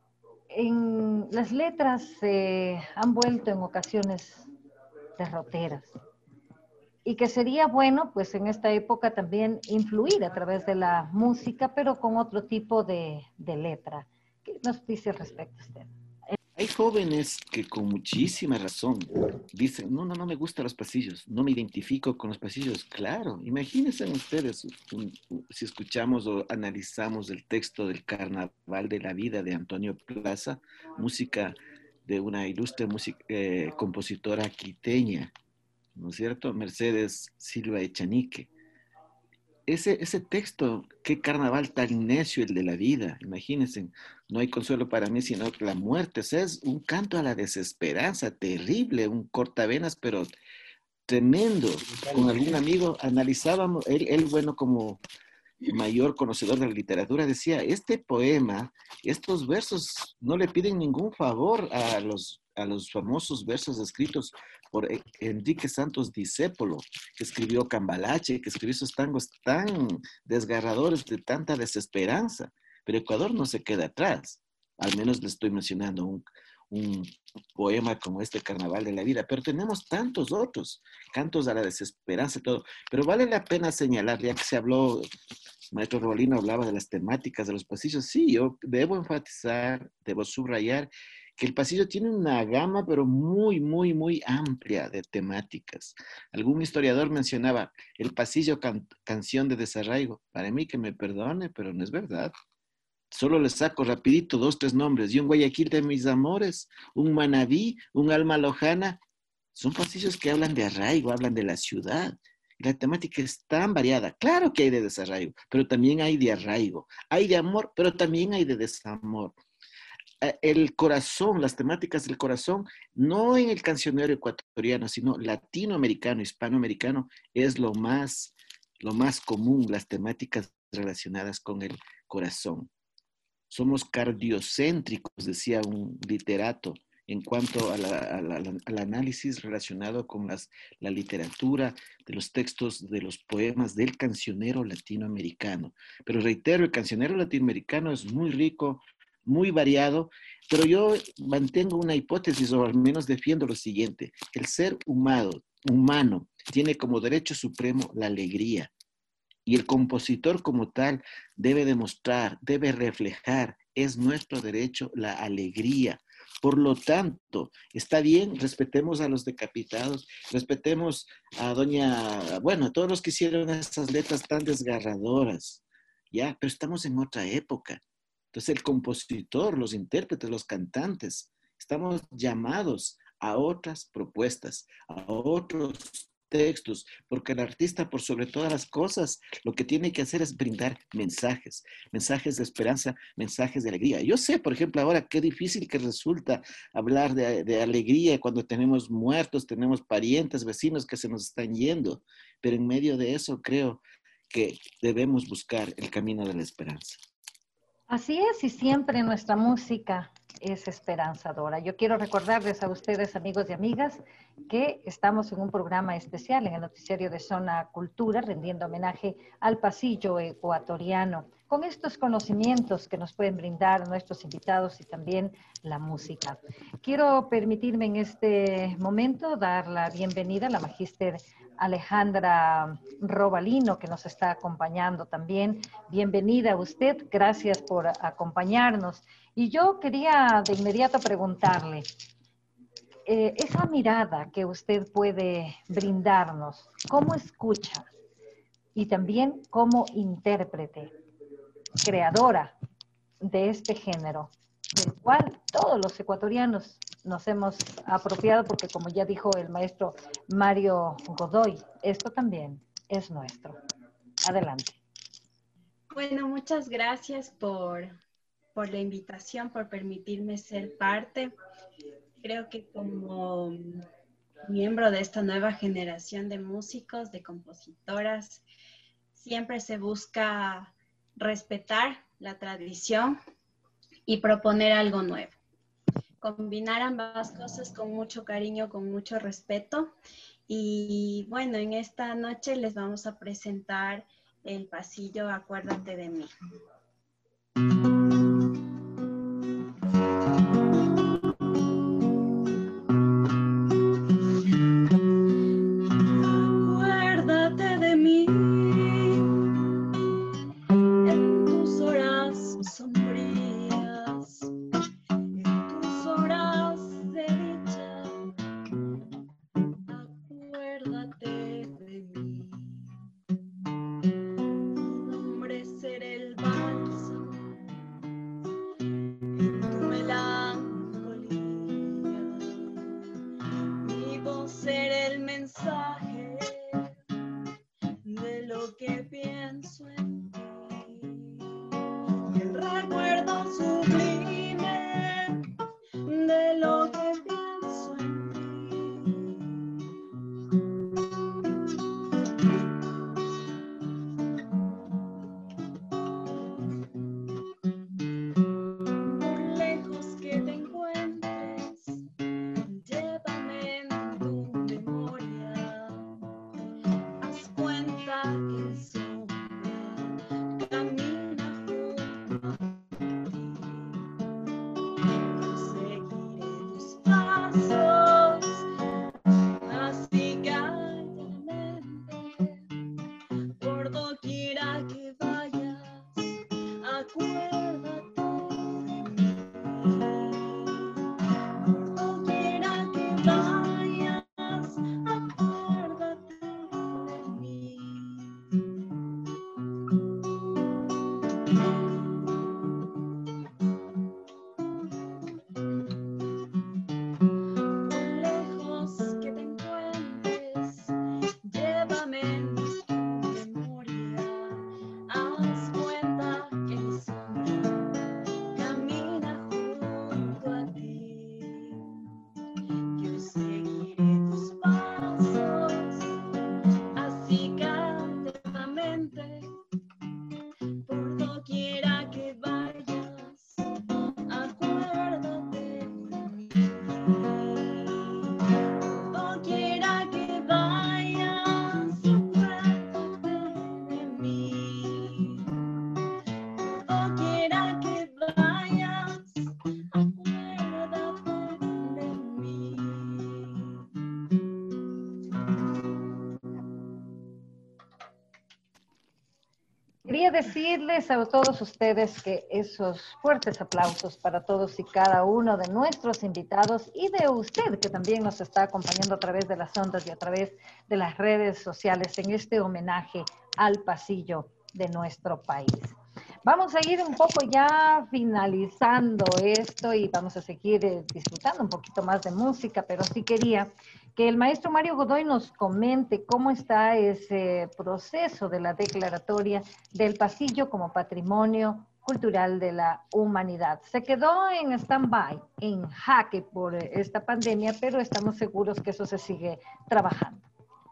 Speaker 1: en las letras se eh, han vuelto en ocasiones derroteras y que sería bueno, pues en esta época también influir a través de la música, pero con otro tipo de, de letra. ¿Qué nos dice al respecto usted?
Speaker 2: Hay jóvenes que con muchísima razón dicen, no, no, no me gustan los pasillos, no me identifico con los pasillos. Claro, imagínense ustedes, un, un, si escuchamos o analizamos el texto del Carnaval de la Vida de Antonio Plaza, música de una ilustre música, eh, compositora quiteña, ¿no es cierto? Mercedes Silva Echanique. Ese, ese texto, qué carnaval tan necio el de la vida, imagínense, no hay consuelo para mí sino la muerte, o sea, es un canto a la desesperanza terrible, un cortavenas, pero tremendo. Con algún amigo analizábamos, él, él bueno, como mayor conocedor de la literatura, decía, este poema, estos versos no le piden ningún favor a los, a los famosos versos escritos por Enrique Santos Discépolo, que escribió Cambalache, que escribió esos tangos tan desgarradores de tanta desesperanza. Pero Ecuador no se queda atrás. Al menos le estoy mencionando un, un poema como este Carnaval de la Vida, pero tenemos tantos otros, cantos a la desesperanza y todo. Pero vale la pena señalar, ya que se habló, maestro Robalino hablaba de las temáticas de los pasillos. Sí, yo debo enfatizar, debo subrayar que el pasillo tiene una gama, pero muy, muy, muy amplia de temáticas. Algún historiador mencionaba el pasillo can canción de desarraigo. Para mí que me perdone, pero no es verdad. Solo le saco rapidito dos, tres nombres. Y un Guayaquil de mis amores, un Manabí, un Alma Lojana. Son pasillos que hablan de arraigo, hablan de la ciudad. La temática es tan variada. Claro que hay de desarraigo, pero también hay de arraigo. Hay de amor, pero también hay de desamor. El corazón, las temáticas del corazón, no en el cancionero ecuatoriano, sino latinoamericano, hispanoamericano, es lo más, lo más común, las temáticas relacionadas con el corazón. Somos cardiocéntricos, decía un literato, en cuanto a la, a la, al análisis relacionado con las, la literatura, de los textos, de los poemas del cancionero latinoamericano. Pero reitero, el cancionero latinoamericano es muy rico, muy variado, pero yo mantengo una hipótesis, o al menos defiendo lo siguiente: el ser humano, humano tiene como derecho supremo la alegría, y el compositor como tal debe demostrar, debe reflejar, es nuestro derecho la alegría. Por lo tanto, está bien, respetemos a los decapitados, respetemos a doña, bueno, a todos los que hicieron esas letras tan desgarradoras, ¿ya? Pero estamos en otra época. Entonces el compositor, los intérpretes, los cantantes, estamos llamados a otras propuestas, a otros textos, porque el artista, por sobre todas las cosas, lo que tiene que hacer es brindar mensajes, mensajes de esperanza, mensajes de alegría. Yo sé, por ejemplo, ahora qué difícil que resulta hablar de, de alegría cuando tenemos muertos, tenemos parientes, vecinos que se nos están yendo, pero en medio de eso creo que debemos buscar el camino de la esperanza.
Speaker 1: Así es, y siempre nuestra música es esperanzadora. Yo quiero recordarles a ustedes, amigos y amigas, que estamos en un programa especial en el noticiario de Zona Cultura, rendiendo homenaje al pasillo ecuatoriano, con estos conocimientos que nos pueden brindar nuestros invitados y también la música. Quiero permitirme en este momento dar la bienvenida a la magíster Alejandra Robalino, que nos está acompañando también. Bienvenida a usted, gracias por acompañarnos. Y yo quería de inmediato preguntarle, eh, esa mirada que usted puede brindarnos, ¿cómo escucha? Y también como intérprete, creadora de este género, del cual todos los ecuatorianos nos hemos apropiado, porque como ya dijo el maestro Mario Godoy, esto también es nuestro. Adelante.
Speaker 4: Bueno, muchas gracias por, por la invitación, por permitirme ser parte. Creo que como miembro de esta nueva generación de músicos, de compositoras, siempre se busca respetar la tradición y proponer algo nuevo. Combinar ambas cosas con mucho cariño, con mucho respeto. Y bueno, en esta noche les vamos a presentar el pasillo Acuérdate de mí. Acuérdate de mí en tus horas sombrías, en tus horas de dicha. Acuérdate de mí. Tu nombre será el bálsamo en tu melancolía. Mi voz será el mensaje de lo que pienso en ti. Y el recuerdo sublime de lo que pienso en Por lejos que te encuentres, llévame en tu memoria.
Speaker 1: Quería decirles a todos ustedes que esos fuertes aplausos para todos y cada uno de nuestros invitados y de usted que también nos está acompañando a través de las ondas y a través de las redes sociales en este homenaje al pasillo de nuestro país. Vamos a ir un poco ya finalizando esto y vamos a seguir eh, disfrutando un poquito más de música, pero sí quería que el maestro Mario Godoy nos comente cómo está ese proceso de la declaratoria del pasillo como patrimonio cultural de la humanidad. Se quedó en stand-by, en jaque por esta pandemia, pero estamos seguros que eso se sigue trabajando.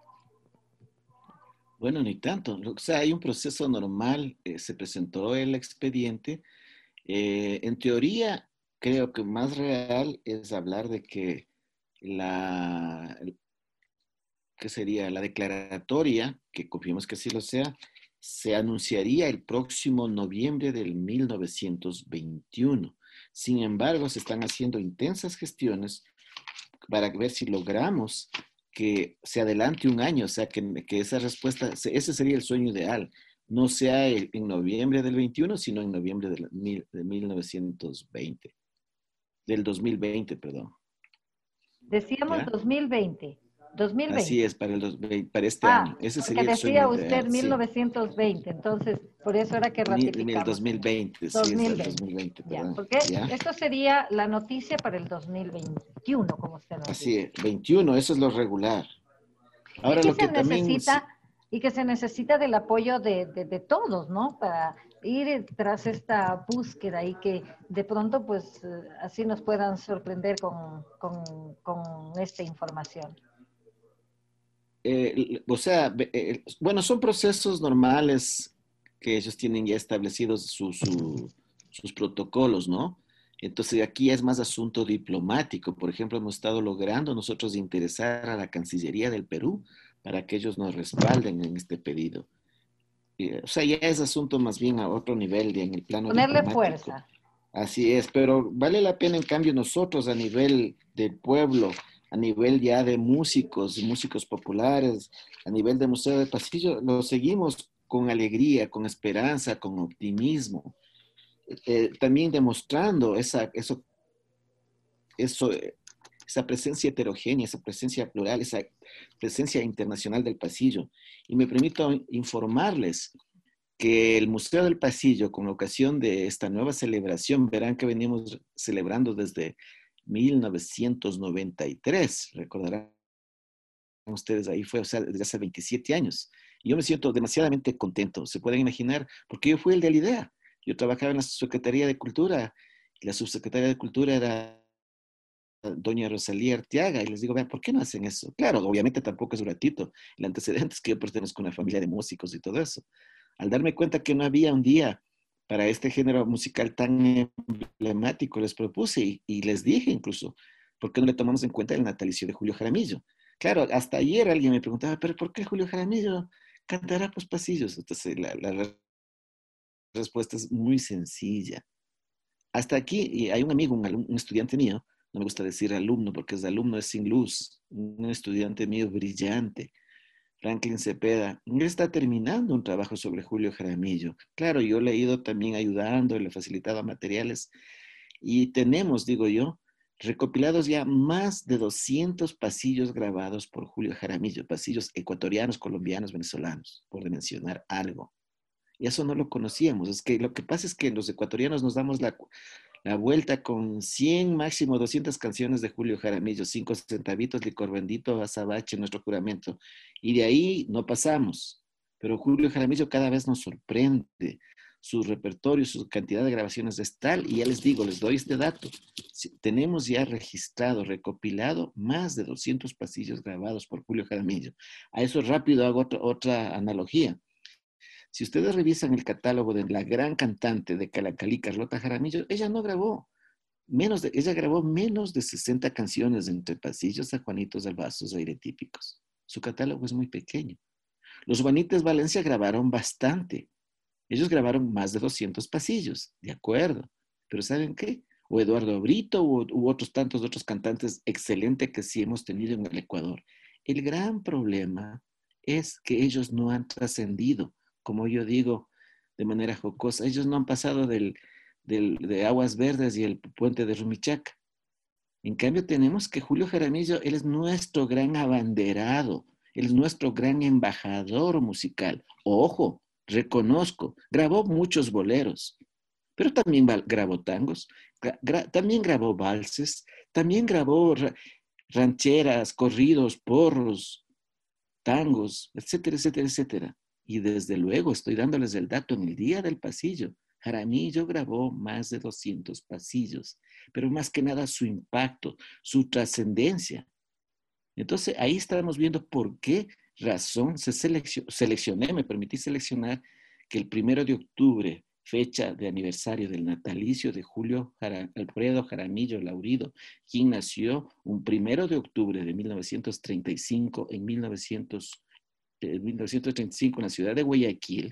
Speaker 2: Bueno, ni tanto. O sea, hay un proceso normal. Eh, se presentó el expediente. Eh, en teoría, creo que más real es hablar de que la, que sería la declaratoria, que confiemos que así lo sea, se anunciaría el próximo noviembre del mil novecientos veintiuno. Sin embargo, se están haciendo intensas gestiones para ver si logramos que se adelante un año, o sea, que, que esa respuesta, ese sería el sueño ideal, no sea el, en noviembre del veintiuno, sino en noviembre del, de mil novecientos veinte, del dos mil veinte, perdón.
Speaker 1: Decíamos
Speaker 2: ¿Ya?
Speaker 1: dos mil veinte. dos mil veinte.
Speaker 2: Así es, para, el dos, para este
Speaker 1: Ah,
Speaker 2: año. Ese
Speaker 1: porque
Speaker 2: sería el
Speaker 1: decía
Speaker 2: sueño
Speaker 1: usted
Speaker 2: ideal, sí.
Speaker 1: mil novecientos veinte, entonces por eso era que ratificamos.
Speaker 2: dos mil veinte, sí, es el dos mil veinte,
Speaker 1: Ya,
Speaker 2: perdón.
Speaker 1: porque
Speaker 2: ¿Ya?
Speaker 1: esto sería la noticia para el dos mil veintiuno, como usted nos
Speaker 2: Así
Speaker 1: dice.
Speaker 2: es, veintiuno, eso es lo regular.
Speaker 1: Y
Speaker 2: Ahora
Speaker 1: que
Speaker 2: lo
Speaker 1: se
Speaker 2: que también...
Speaker 1: necesita, y que se necesita del apoyo de, de, de todos, ¿no? Para ir tras esta búsqueda y que de pronto, pues, así nos puedan sorprender con, con, con esta información.
Speaker 2: Eh, o sea, eh, bueno, son procesos normales que ellos tienen ya establecidos su, su, sus protocolos, ¿no? Entonces aquí es más asunto diplomático. Por ejemplo, hemos estado logrando nosotros interesar a la Cancillería del Perú para que ellos nos respalden en este pedido. Eh, o sea, ya es asunto más bien a otro nivel, ya en el plano
Speaker 1: Ponerle
Speaker 2: diplomático.
Speaker 1: fuerza.
Speaker 2: Así es, pero vale la pena en cambio nosotros a nivel del pueblo, a nivel ya de músicos, músicos populares, a nivel de Museo de Pasillo, lo seguimos con alegría, con esperanza, con optimismo, eh, también demostrando esa, eso, eso, esa presencia heterogénea, esa presencia plural, esa presencia internacional del pasillo. Y me permito informarles que el Museo del Pasillo, con ocasión de esta nueva celebración, verán que venimos celebrando desde mil novecientos noventa y tres, recordarán ustedes, ahí fue, o sea, desde hace veintisiete años. Y yo me siento demasiadamente contento, se pueden imaginar, porque yo fui el de la idea. Yo trabajaba en la Secretaría de Cultura, y la subsecretaria de Cultura era doña Rosalía Arteaga, y les digo, vean, ¿por qué no hacen eso? Claro, obviamente tampoco es gratuito. El antecedente es que yo pertenezco a una familia de músicos y todo eso. Al darme cuenta que no había un día para este género musical tan emblemático, les propuse y, y les dije incluso, ¿por qué no le tomamos en cuenta el natalicio de Julio Jaramillo? Claro, hasta ayer alguien me preguntaba, ¿pero por qué Julio Jaramillo cantará pues pasillos? Entonces la, la respuesta es muy sencilla. Hasta aquí, y hay un amigo, un, un estudiante mío, no me gusta decir alumno porque es alumno es sin luz, un estudiante mío brillante, Franklin Cepeda, él está terminando un trabajo sobre Julio Jaramillo. Claro, yo le he ido también ayudando, le he facilitado materiales y tenemos, digo yo, recopilados ya más de doscientos pasillos grabados por Julio Jaramillo, pasillos ecuatorianos, colombianos, venezolanos, por mencionar algo. Y eso no lo conocíamos. Es que lo que pasa es que los ecuatorianos nos damos la, la vuelta con cien, máximo doscientas canciones de Julio Jaramillo, cinco centavitos, licor bendito, azabache, nuestro juramento. Y de ahí no pasamos. Pero Julio Jaramillo cada vez nos sorprende. Su repertorio, su cantidad de grabaciones es tal, y ya les digo, les doy este dato. Tenemos ya registrado, recopilado, más de doscientos pasillos grabados por Julio Jaramillo. A eso rápido hago otra, otra analogía. Si ustedes revisan el catálogo de la gran cantante de Calacalí, Carlota Jaramillo, ella no grabó, menos de, ella grabó menos de sesenta canciones entre pasillos, a Juanitos del Vasos, aire típicos. Su catálogo es muy pequeño. Los Juanites Valencia grabaron bastante. Ellos grabaron más de doscientos pasillos, de acuerdo. Pero ¿saben qué? O Eduardo Brito u, u otros tantos otros cantantes excelentes que sí hemos tenido en el Ecuador. El gran problema es que ellos no han trascendido. Como yo digo, de manera jocosa. Ellos no han pasado del, del, de Aguas Verdes y el puente de Rumichaca. En cambio, tenemos que Julio Jaramillo, él es nuestro gran abanderado, él es nuestro gran embajador musical. Ojo, reconozco, grabó muchos boleros, pero también grabó tangos, gra también grabó valses, también grabó ra rancheras, corridos, porros, tangos, etcétera, etcétera, etcétera. Y desde luego, estoy dándoles el dato, en el Día del Pasillo, Jaramillo grabó más de doscientos pasillos, pero más que nada su impacto, su trascendencia. Entonces, ahí estamos viendo por qué razón se seleccionó, seleccioné, me permití seleccionar que el primero de octubre, fecha de aniversario del natalicio de Julio Jara, Alfredo Jaramillo Laurido, quien nació un primero de octubre de mil novecientos treinta y cinco en mil novecientos, eh, mil novecientos treinta y cinco en la ciudad de Guayaquil,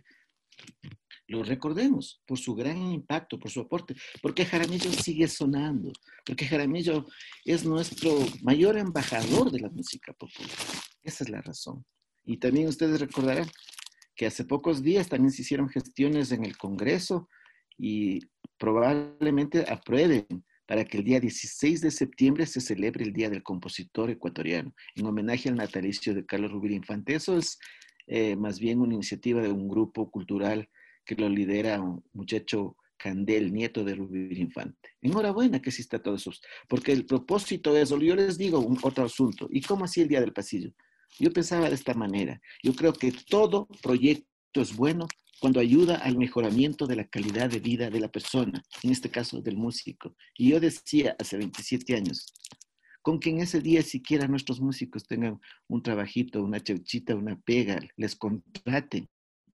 Speaker 2: lo recordemos por su gran impacto, por su aporte, porque Jaramillo sigue sonando, porque Jaramillo es nuestro mayor embajador de la música popular. Esa es la razón. Y también ustedes recordarán que hace pocos días también se hicieron gestiones en el Congreso y probablemente aprueben para que el día dieciséis de septiembre se celebre el Día del Compositor Ecuatoriano, en homenaje al natalicio de Carlos Rubira Infante. Eso es eh, más bien una iniciativa de un grupo cultural que lo lidera un muchacho Candel, nieto de Rubira Infante. Enhorabuena que exista todo eso, porque el propósito es, yo les digo un, otro asunto, ¿y cómo así el Día del Pasillo? Yo pensaba de esta manera, yo creo que todo proyecto es bueno cuando ayuda al mejoramiento de la calidad de vida de la persona, en este caso del músico. Y yo decía hace veintisiete años, con que en ese día siquiera nuestros músicos tengan un trabajito, una chauchita, una pega, les contraten,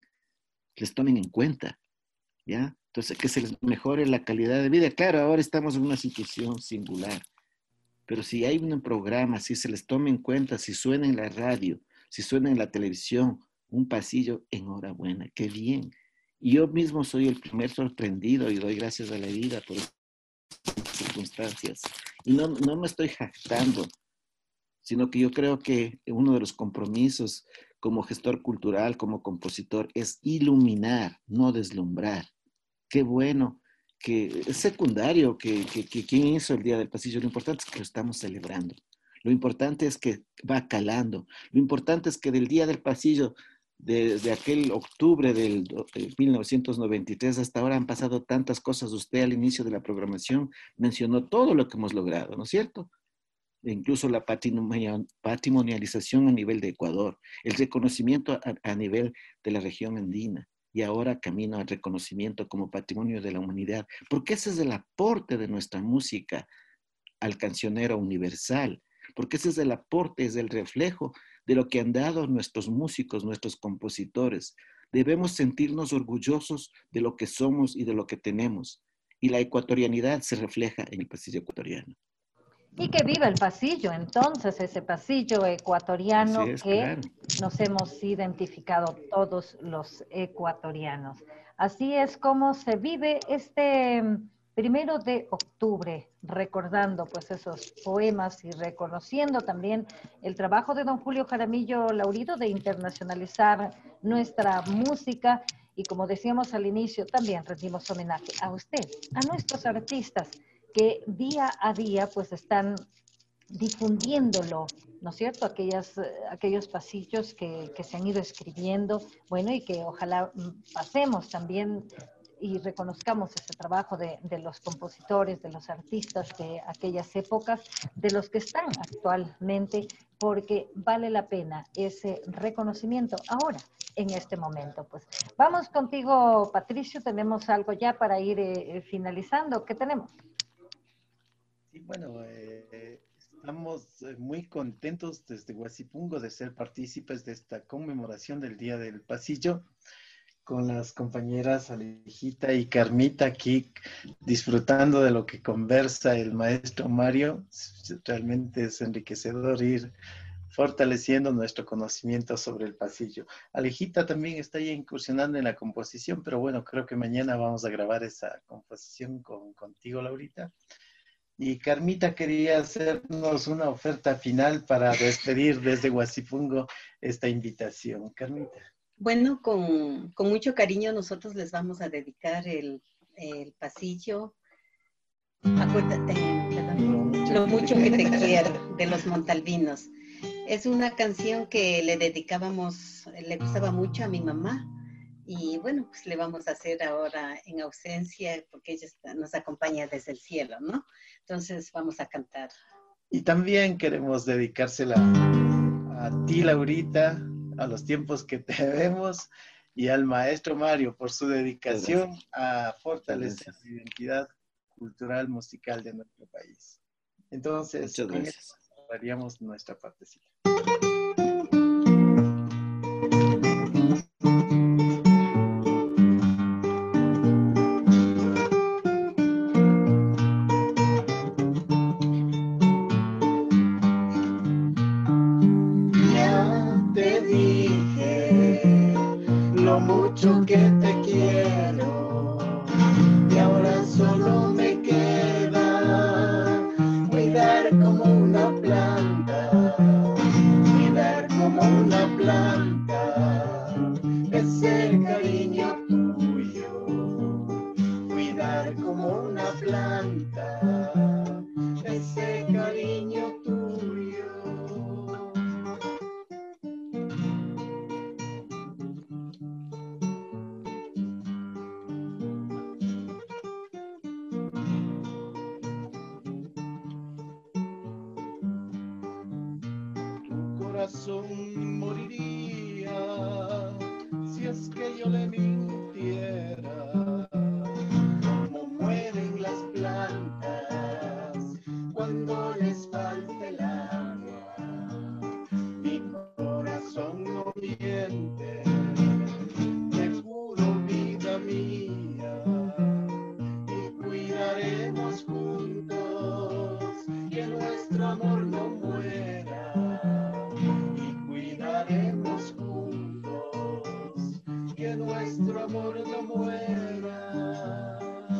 Speaker 2: les tomen en cuenta, ¿ya? Entonces, que se les mejore la calidad de vida. Claro, ahora estamos en una situación singular, pero si hay un programa, si se les toma en cuenta, si suena en la radio, si suena en la televisión, un pasillo, enhorabuena, qué bien. Y yo mismo soy el primer sorprendido y doy gracias a la vida por estas circunstancias. Y no, no me estoy jactando, sino que yo creo que uno de los compromisos como gestor cultural, como compositor, es iluminar, no deslumbrar. Qué bueno, que es secundario que, que, que quién hizo el Día del Pasillo. Lo importante es que lo estamos celebrando. Lo importante es que va calando. Lo importante es que del Día del Pasillo, desde aquel octubre del mil novecientos noventa y tres hasta ahora han pasado tantas cosas. Usted al inicio de la programación mencionó todo lo que hemos logrado, ¿no es cierto? Incluso la patrimonialización a nivel de Ecuador, el reconocimiento a, a nivel de la región andina, y ahora camino al reconocimiento como patrimonio de la humanidad, porque ese es el aporte de nuestra música al cancionero universal, porque ese es el aporte, es el reflejo de lo que han dado nuestros músicos, nuestros compositores. Debemos sentirnos orgullosos de lo que somos y de lo que tenemos, y la ecuatorianidad se refleja en el pasillo ecuatoriano.
Speaker 1: Y que viva el pasillo, entonces, ese pasillo ecuatoriano
Speaker 2: es,
Speaker 1: que
Speaker 2: claro.
Speaker 1: nos hemos identificado todos los ecuatorianos. Así es como se vive este primero de octubre, recordando pues esos poemas y reconociendo también el trabajo de don Julio Jaramillo Laurido de internacionalizar nuestra música. Y como decíamos al inicio, también rendimos homenaje a usted, a nuestros artistas, que día a día pues están difundiéndolo, ¿no es cierto? Aquellas, aquellos pasillos que, que se han ido escribiendo, bueno, y que ojalá pasemos también y reconozcamos ese trabajo de, de los compositores, de los artistas de aquellas épocas, de los que están actualmente, porque vale la pena ese reconocimiento ahora, en este momento. Pues vamos contigo, Patricio, tenemos algo ya para ir eh, finalizando. ¿Qué tenemos?
Speaker 3: Sí, bueno, eh, estamos muy contentos desde Huasipungo de ser partícipes de esta conmemoración del Día del Pasillo con las compañeras Alejita y Carmita aquí disfrutando de lo que conversa el maestro Mario. Realmente es enriquecedor ir fortaleciendo nuestro conocimiento sobre el pasillo. Alejita también está ya incursionando en la composición, pero bueno, creo que mañana vamos a grabar esa composición con, contigo, Laurita. Y Carmita quería hacernos una oferta final para despedir desde Huasipungo esta invitación. Carmita.
Speaker 5: Bueno, con, con mucho cariño nosotros les vamos a dedicar el, el pasillo. Acuérdate, eh, perdón, Lo mucho que te quiero, de los Montalvinos. Es una canción que le dedicábamos, le gustaba mucho a mi mamá. Y bueno, pues le vamos a hacer ahora en ausencia, porque ella está, nos acompaña desde el cielo, ¿no? Entonces vamos a cantar.
Speaker 3: Y también queremos dedicársela a ti, Laurita, a los tiempos que te vemos, y al maestro Mario por su dedicación a fortalecer la identidad cultural musical de nuestro país. Entonces,
Speaker 2: muchas
Speaker 3: con
Speaker 2: gracias.
Speaker 3: esto haríamos nuestra partecita. Mucho que te quiero y ahora solo me queda cuidar como una planta, cuidar como una planta, ese cariño tuyo, cuidar como una planta, ese cariño tuyo. Corazón moriría si es que yo le mintiera, como mueren las plantas cuando les falta el agua. Mi corazón no miente, te juro, vida mía, y cuidaremos juntos que nuestro amor no muera. Cuidaremos juntos que nuestro amor no muera.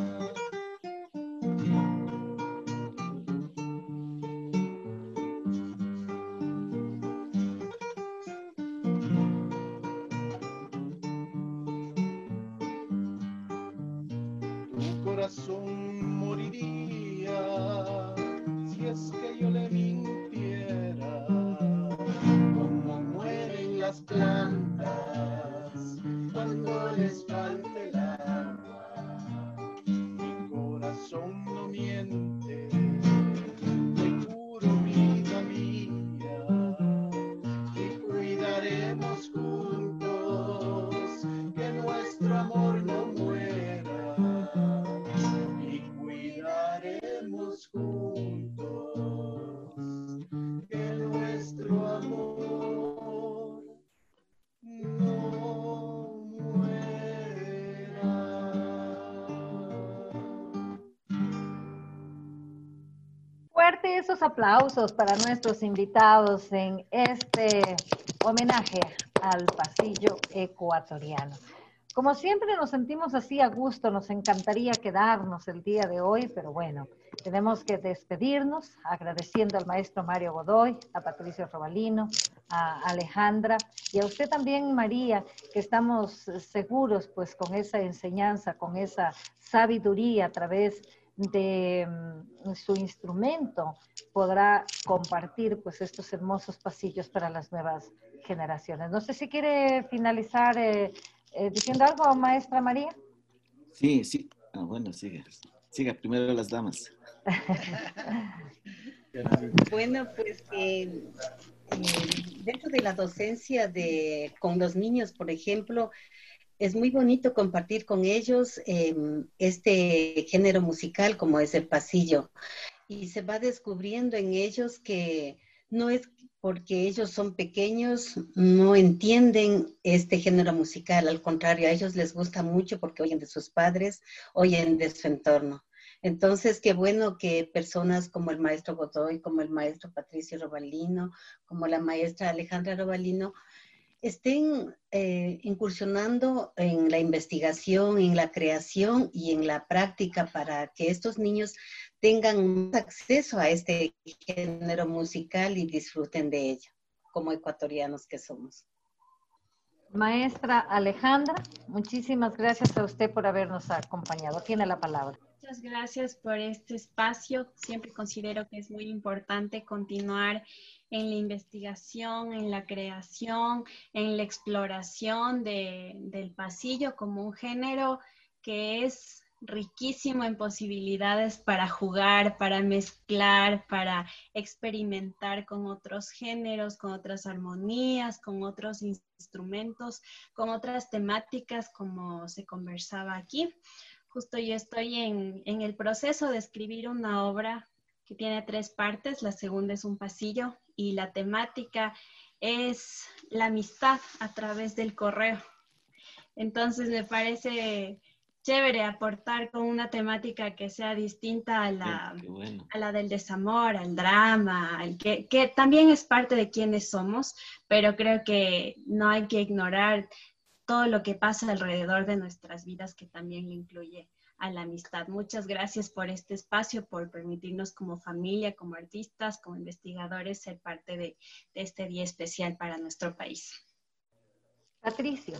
Speaker 3: Tu corazón moriría si es que yo le mintiera. Las plantas cuando les falte el agua, mi corazón no miente, te juro, vida mía, y cuidaremos juntos que nuestro amor no muera, y cuidaremos juntos que nuestro amor no muera.
Speaker 1: Fuerte esos aplausos para nuestros invitados en este homenaje al pasillo ecuatoriano. Como siempre nos sentimos así a gusto, nos encantaría quedarnos el día de hoy, pero bueno, tenemos que despedirnos agradeciendo al maestro Mario Godoy, a Patricio Robalino, a Alejandra y a usted también, María, que estamos seguros pues con esa enseñanza, con esa sabiduría a través de um, su instrumento, podrá compartir pues estos hermosos pasillos para las nuevas generaciones. No sé si quiere finalizar eh, eh, diciendo algo, maestra María.
Speaker 2: Sí, sí. Ah, bueno, siga. Siga primero las damas.
Speaker 5: Bueno, pues que eh, dentro de la docencia de, con los niños, por ejemplo, es muy bonito compartir con ellos eh, este género musical como es el pasillo. Y se va descubriendo en ellos que no es porque ellos son pequeños, no entienden este género musical. Al contrario, a ellos les gusta mucho porque oyen de sus padres, oyen de su entorno. Entonces, qué bueno que personas como el maestro Godoy, como el maestro Patricio Robalino, como la maestra Alejandra Robalino, estén eh, incursionando en la investigación, en la creación y en la práctica para que estos niños tengan acceso a este género musical y disfruten de ello, como ecuatorianos que somos.
Speaker 1: Maestra Alejandra, muchísimas gracias a usted por habernos acompañado. Tiene la palabra.
Speaker 4: Muchas gracias por este espacio. Siempre considero que es muy importante continuar en la investigación, en la creación, en la exploración de, del pasillo como un género que es riquísimo en posibilidades para jugar, para mezclar, para experimentar con otros géneros, con otras armonías, con otros instrumentos, con otras temáticas como se conversaba aquí. Justo yo estoy en, en el proceso de escribir una obra que tiene tres partes. La segunda es un pasillo y la temática es la amistad a través del correo. Entonces me parece chévere aportar con una temática que sea distinta a la,
Speaker 2: Qué bueno.
Speaker 4: a la del desamor, al drama, al que, que también es parte de quienes somos, pero creo que no hay que ignorar todo lo que pasa alrededor de nuestras vidas, que también incluye a la amistad. Muchas gracias por este espacio, por permitirnos como familia, como artistas, como investigadores, ser parte de, de este día especial para nuestro país.
Speaker 1: Patricio.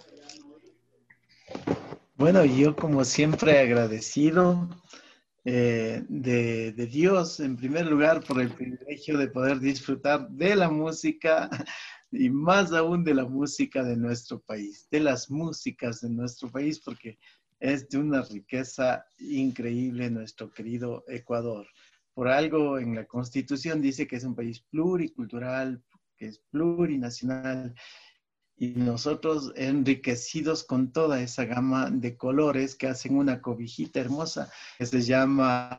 Speaker 3: Bueno, yo como siempre agradecido eh, de, de Dios, en primer lugar, por el privilegio de poder disfrutar de la música y más aún de la música de nuestro país, de las músicas de nuestro país, porque es de una riqueza increíble nuestro querido Ecuador. Por algo en la Constitución dice que es un país pluricultural, que es plurinacional, y nosotros enriquecidos con toda esa gama de colores que hacen una cobijita hermosa que se llama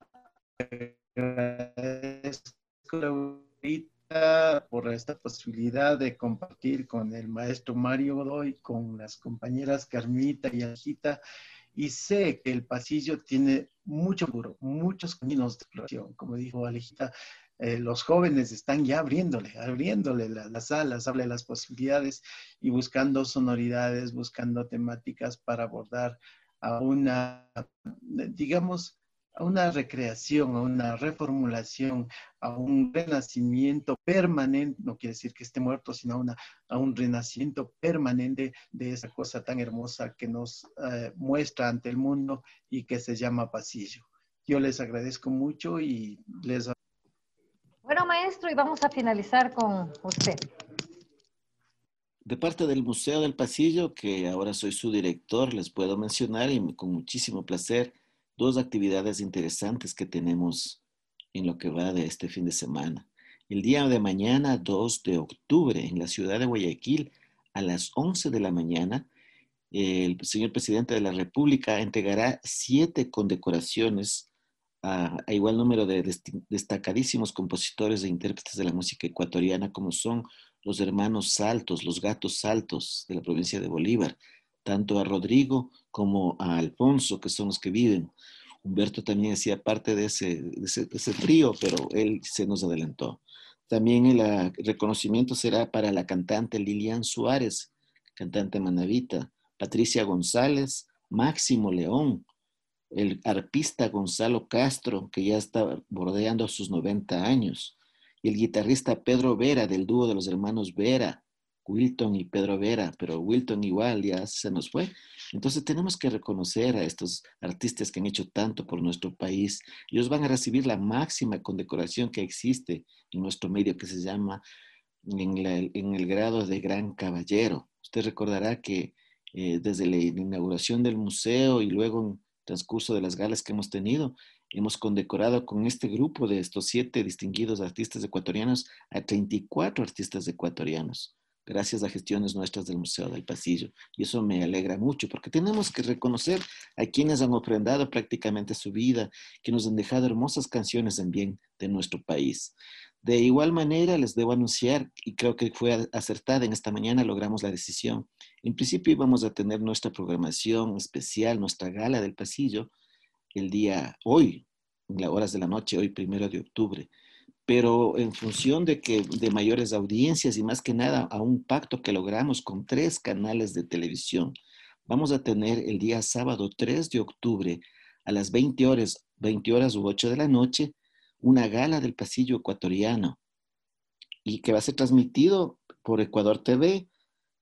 Speaker 3: por esta posibilidad de compartir con el maestro Mario Godoy, con las compañeras Carmita y Alejita, y sé que el pasillo tiene mucho futuro, muchos caminos de exploración. Como dijo Alejita, eh, los jóvenes están ya abriéndole, abriéndole la, las alas, abre las posibilidades y buscando sonoridades, buscando temáticas para abordar a una, digamos, a una recreación, a una reformulación, a un renacimiento permanente, no quiere decir que esté muerto, sino a, una, a un renacimiento permanente de esa cosa tan hermosa que nos eh, muestra ante el mundo y que se llama pasillo. Yo les agradezco mucho y les...
Speaker 1: Bueno, maestro, y vamos a finalizar con usted.
Speaker 2: De parte del Museo del Pasillo, que ahora soy su director, les puedo mencionar y con muchísimo placer dos actividades interesantes que tenemos en lo que va de este fin de semana. El día de mañana, dos de octubre, en la ciudad de Guayaquil, a las once de la mañana, el señor presidente de la República entregará siete condecoraciones a, a igual número de destacadísimos compositores e intérpretes de la música ecuatoriana, como son los hermanos Saltos, los gatos Saltos de la provincia de Bolívar, tanto a Rodrigo como a Alfonso, que son los que viven. Humberto también hacía parte de ese, de ese, de ese trío, pero él se nos adelantó. También el uh, reconocimiento será para la cantante Lilian Suárez, cantante manabita, Patricia González, Máximo León, el arpista Gonzalo Castro, que ya está bordeando sus noventa años, y el guitarrista Pedro Vera, del dúo de los hermanos Vera, Wilton y Pedro Vera, pero Wilton igual ya se nos fue. Entonces tenemos que reconocer a estos artistas que han hecho tanto por nuestro país. Ellos van a recibir la máxima condecoración que existe en nuestro medio, que se llama en, la, en el grado de Gran Caballero. Usted recordará que eh, desde la inauguración del museo y luego en transcurso de las galas que hemos tenido, hemos condecorado con este grupo de estos siete distinguidos artistas ecuatorianos a treinta y cuatro artistas ecuatorianos, gracias a gestiones nuestras del Museo del Pasillo. Y eso me alegra mucho, porque tenemos que reconocer a quienes han ofrendado prácticamente su vida, que nos han dejado hermosas canciones en bien de nuestro país. De igual manera, les debo anunciar, y creo que fue acertada en esta mañana, logramos la decisión. En principio íbamos a tener nuestra programación especial, nuestra gala del pasillo, el día hoy, en las horas de la noche, hoy primero de octubre. Pero en función de que de mayores audiencias y más que nada a un pacto que logramos con tres canales de televisión, vamos a tener el día sábado tres de octubre a las veinte horas, veinte horas u ocho de la noche, una gala del pasillo ecuatoriano y que va a ser transmitido por Ecuador T V,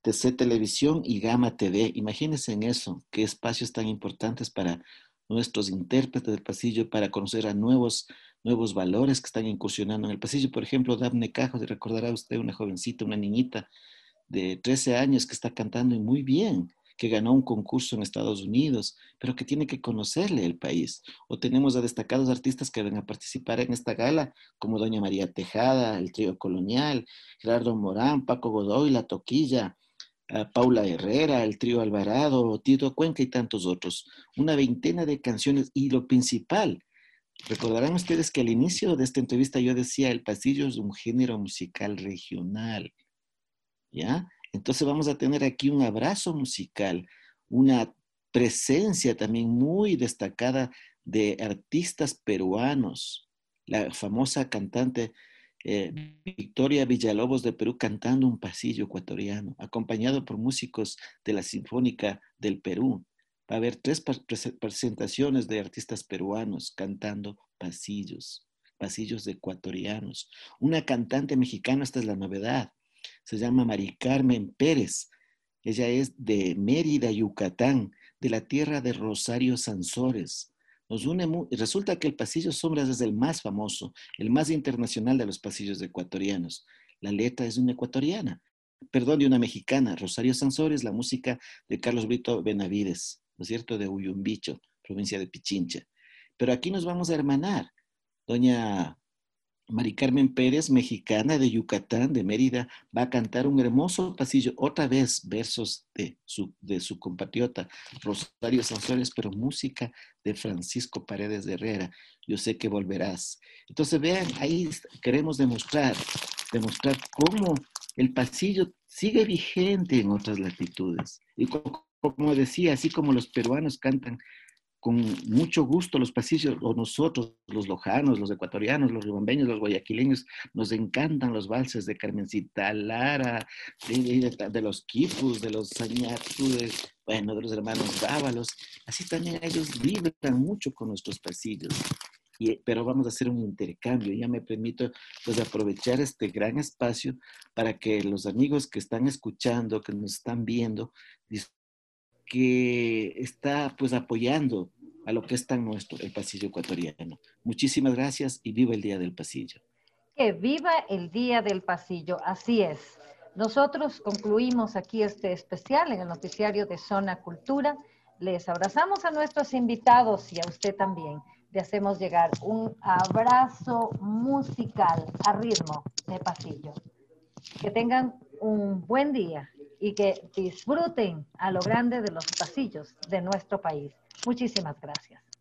Speaker 2: T C Televisión y Gama T V. Imagínense en eso, qué espacios tan importantes para nuestros intérpretes del pasillo, para conocer a nuevos, nuevos valores que están incursionando en el pasillo. Por ejemplo, Daphne Cajos, recordará usted una jovencita, una niñita de trece años que está cantando y muy bien, que ganó un concurso en Estados Unidos, pero que tiene que conocerle el país. O tenemos a destacados artistas que van a participar en esta gala, como Doña María Tejada, el Trío Colonial, Gerardo Morán, Paco Godoy, La Toquilla, uh, Paula Herrera, el Trío Alvarado, Tito Cuenca y tantos otros. Una veintena de canciones y lo principal, recordarán ustedes que al inicio de esta entrevista yo decía, el pasillo es un género musical regional, ¿ya? Entonces vamos a tener aquí un abrazo musical, una presencia también muy destacada de artistas peruanos. La famosa cantante eh, Victoria Villalobos de Perú cantando un pasillo ecuatoriano, acompañado por músicos de la Sinfónica del Perú. Va a haber tres presentaciones de artistas peruanos cantando pasillos, pasillos ecuatorianos. Una cantante mexicana, esta es la novedad, se llama Mari Carmen Pérez. Ella es de Mérida, Yucatán, de la tierra de Rosario Sansores. Nos une muy, resulta que el Pasillo Sombras es el más famoso, el más internacional de los pasillos ecuatorianos. La letra es de una ecuatoriana, perdón, de una mexicana, Rosario Sansores, la música de Carlos Brito Benavides, ¿no es cierto?, de Uyumbicho, provincia de Pichincha. Pero aquí nos vamos a hermanar. Doña Mari Carmen Pérez, mexicana de Yucatán, de Mérida, va a cantar un hermoso pasillo, otra vez versos de su, de su compatriota Rosario Sansores, pero música de Francisco Paredes de Herrera. Yo sé que volverás. Entonces vean, ahí queremos demostrar, demostrar cómo el pasillo sigue vigente en otras latitudes. Y como, como decía, así como los peruanos cantan con mucho gusto los pasillos, o nosotros, los lojanos, los ecuatorianos, los riobambeños, los guayaquileños, nos encantan los valses de Carmencita Lara, de, de, de los quipus, de los sañatu, de, bueno, de los hermanos Dávalos. Así también ellos vibran mucho con nuestros pasillos. Y, pero vamos a hacer un intercambio. Ya me permito pues aprovechar este gran espacio para que los amigos que están escuchando, que nos están viendo, que está pues apoyando a lo que es tan nuestro, el pasillo ecuatoriano. Muchísimas gracias y viva el Día del Pasillo.
Speaker 1: Que viva el Día del Pasillo, así es. Nosotros concluimos aquí este especial en el noticiario de Zona Cultura. Les abrazamos a nuestros invitados y a usted también. Le hacemos llegar un abrazo musical a ritmo de pasillo. Que tengan un buen día y que disfruten a lo grande de los pasillos de nuestro país. Muchísimas gracias.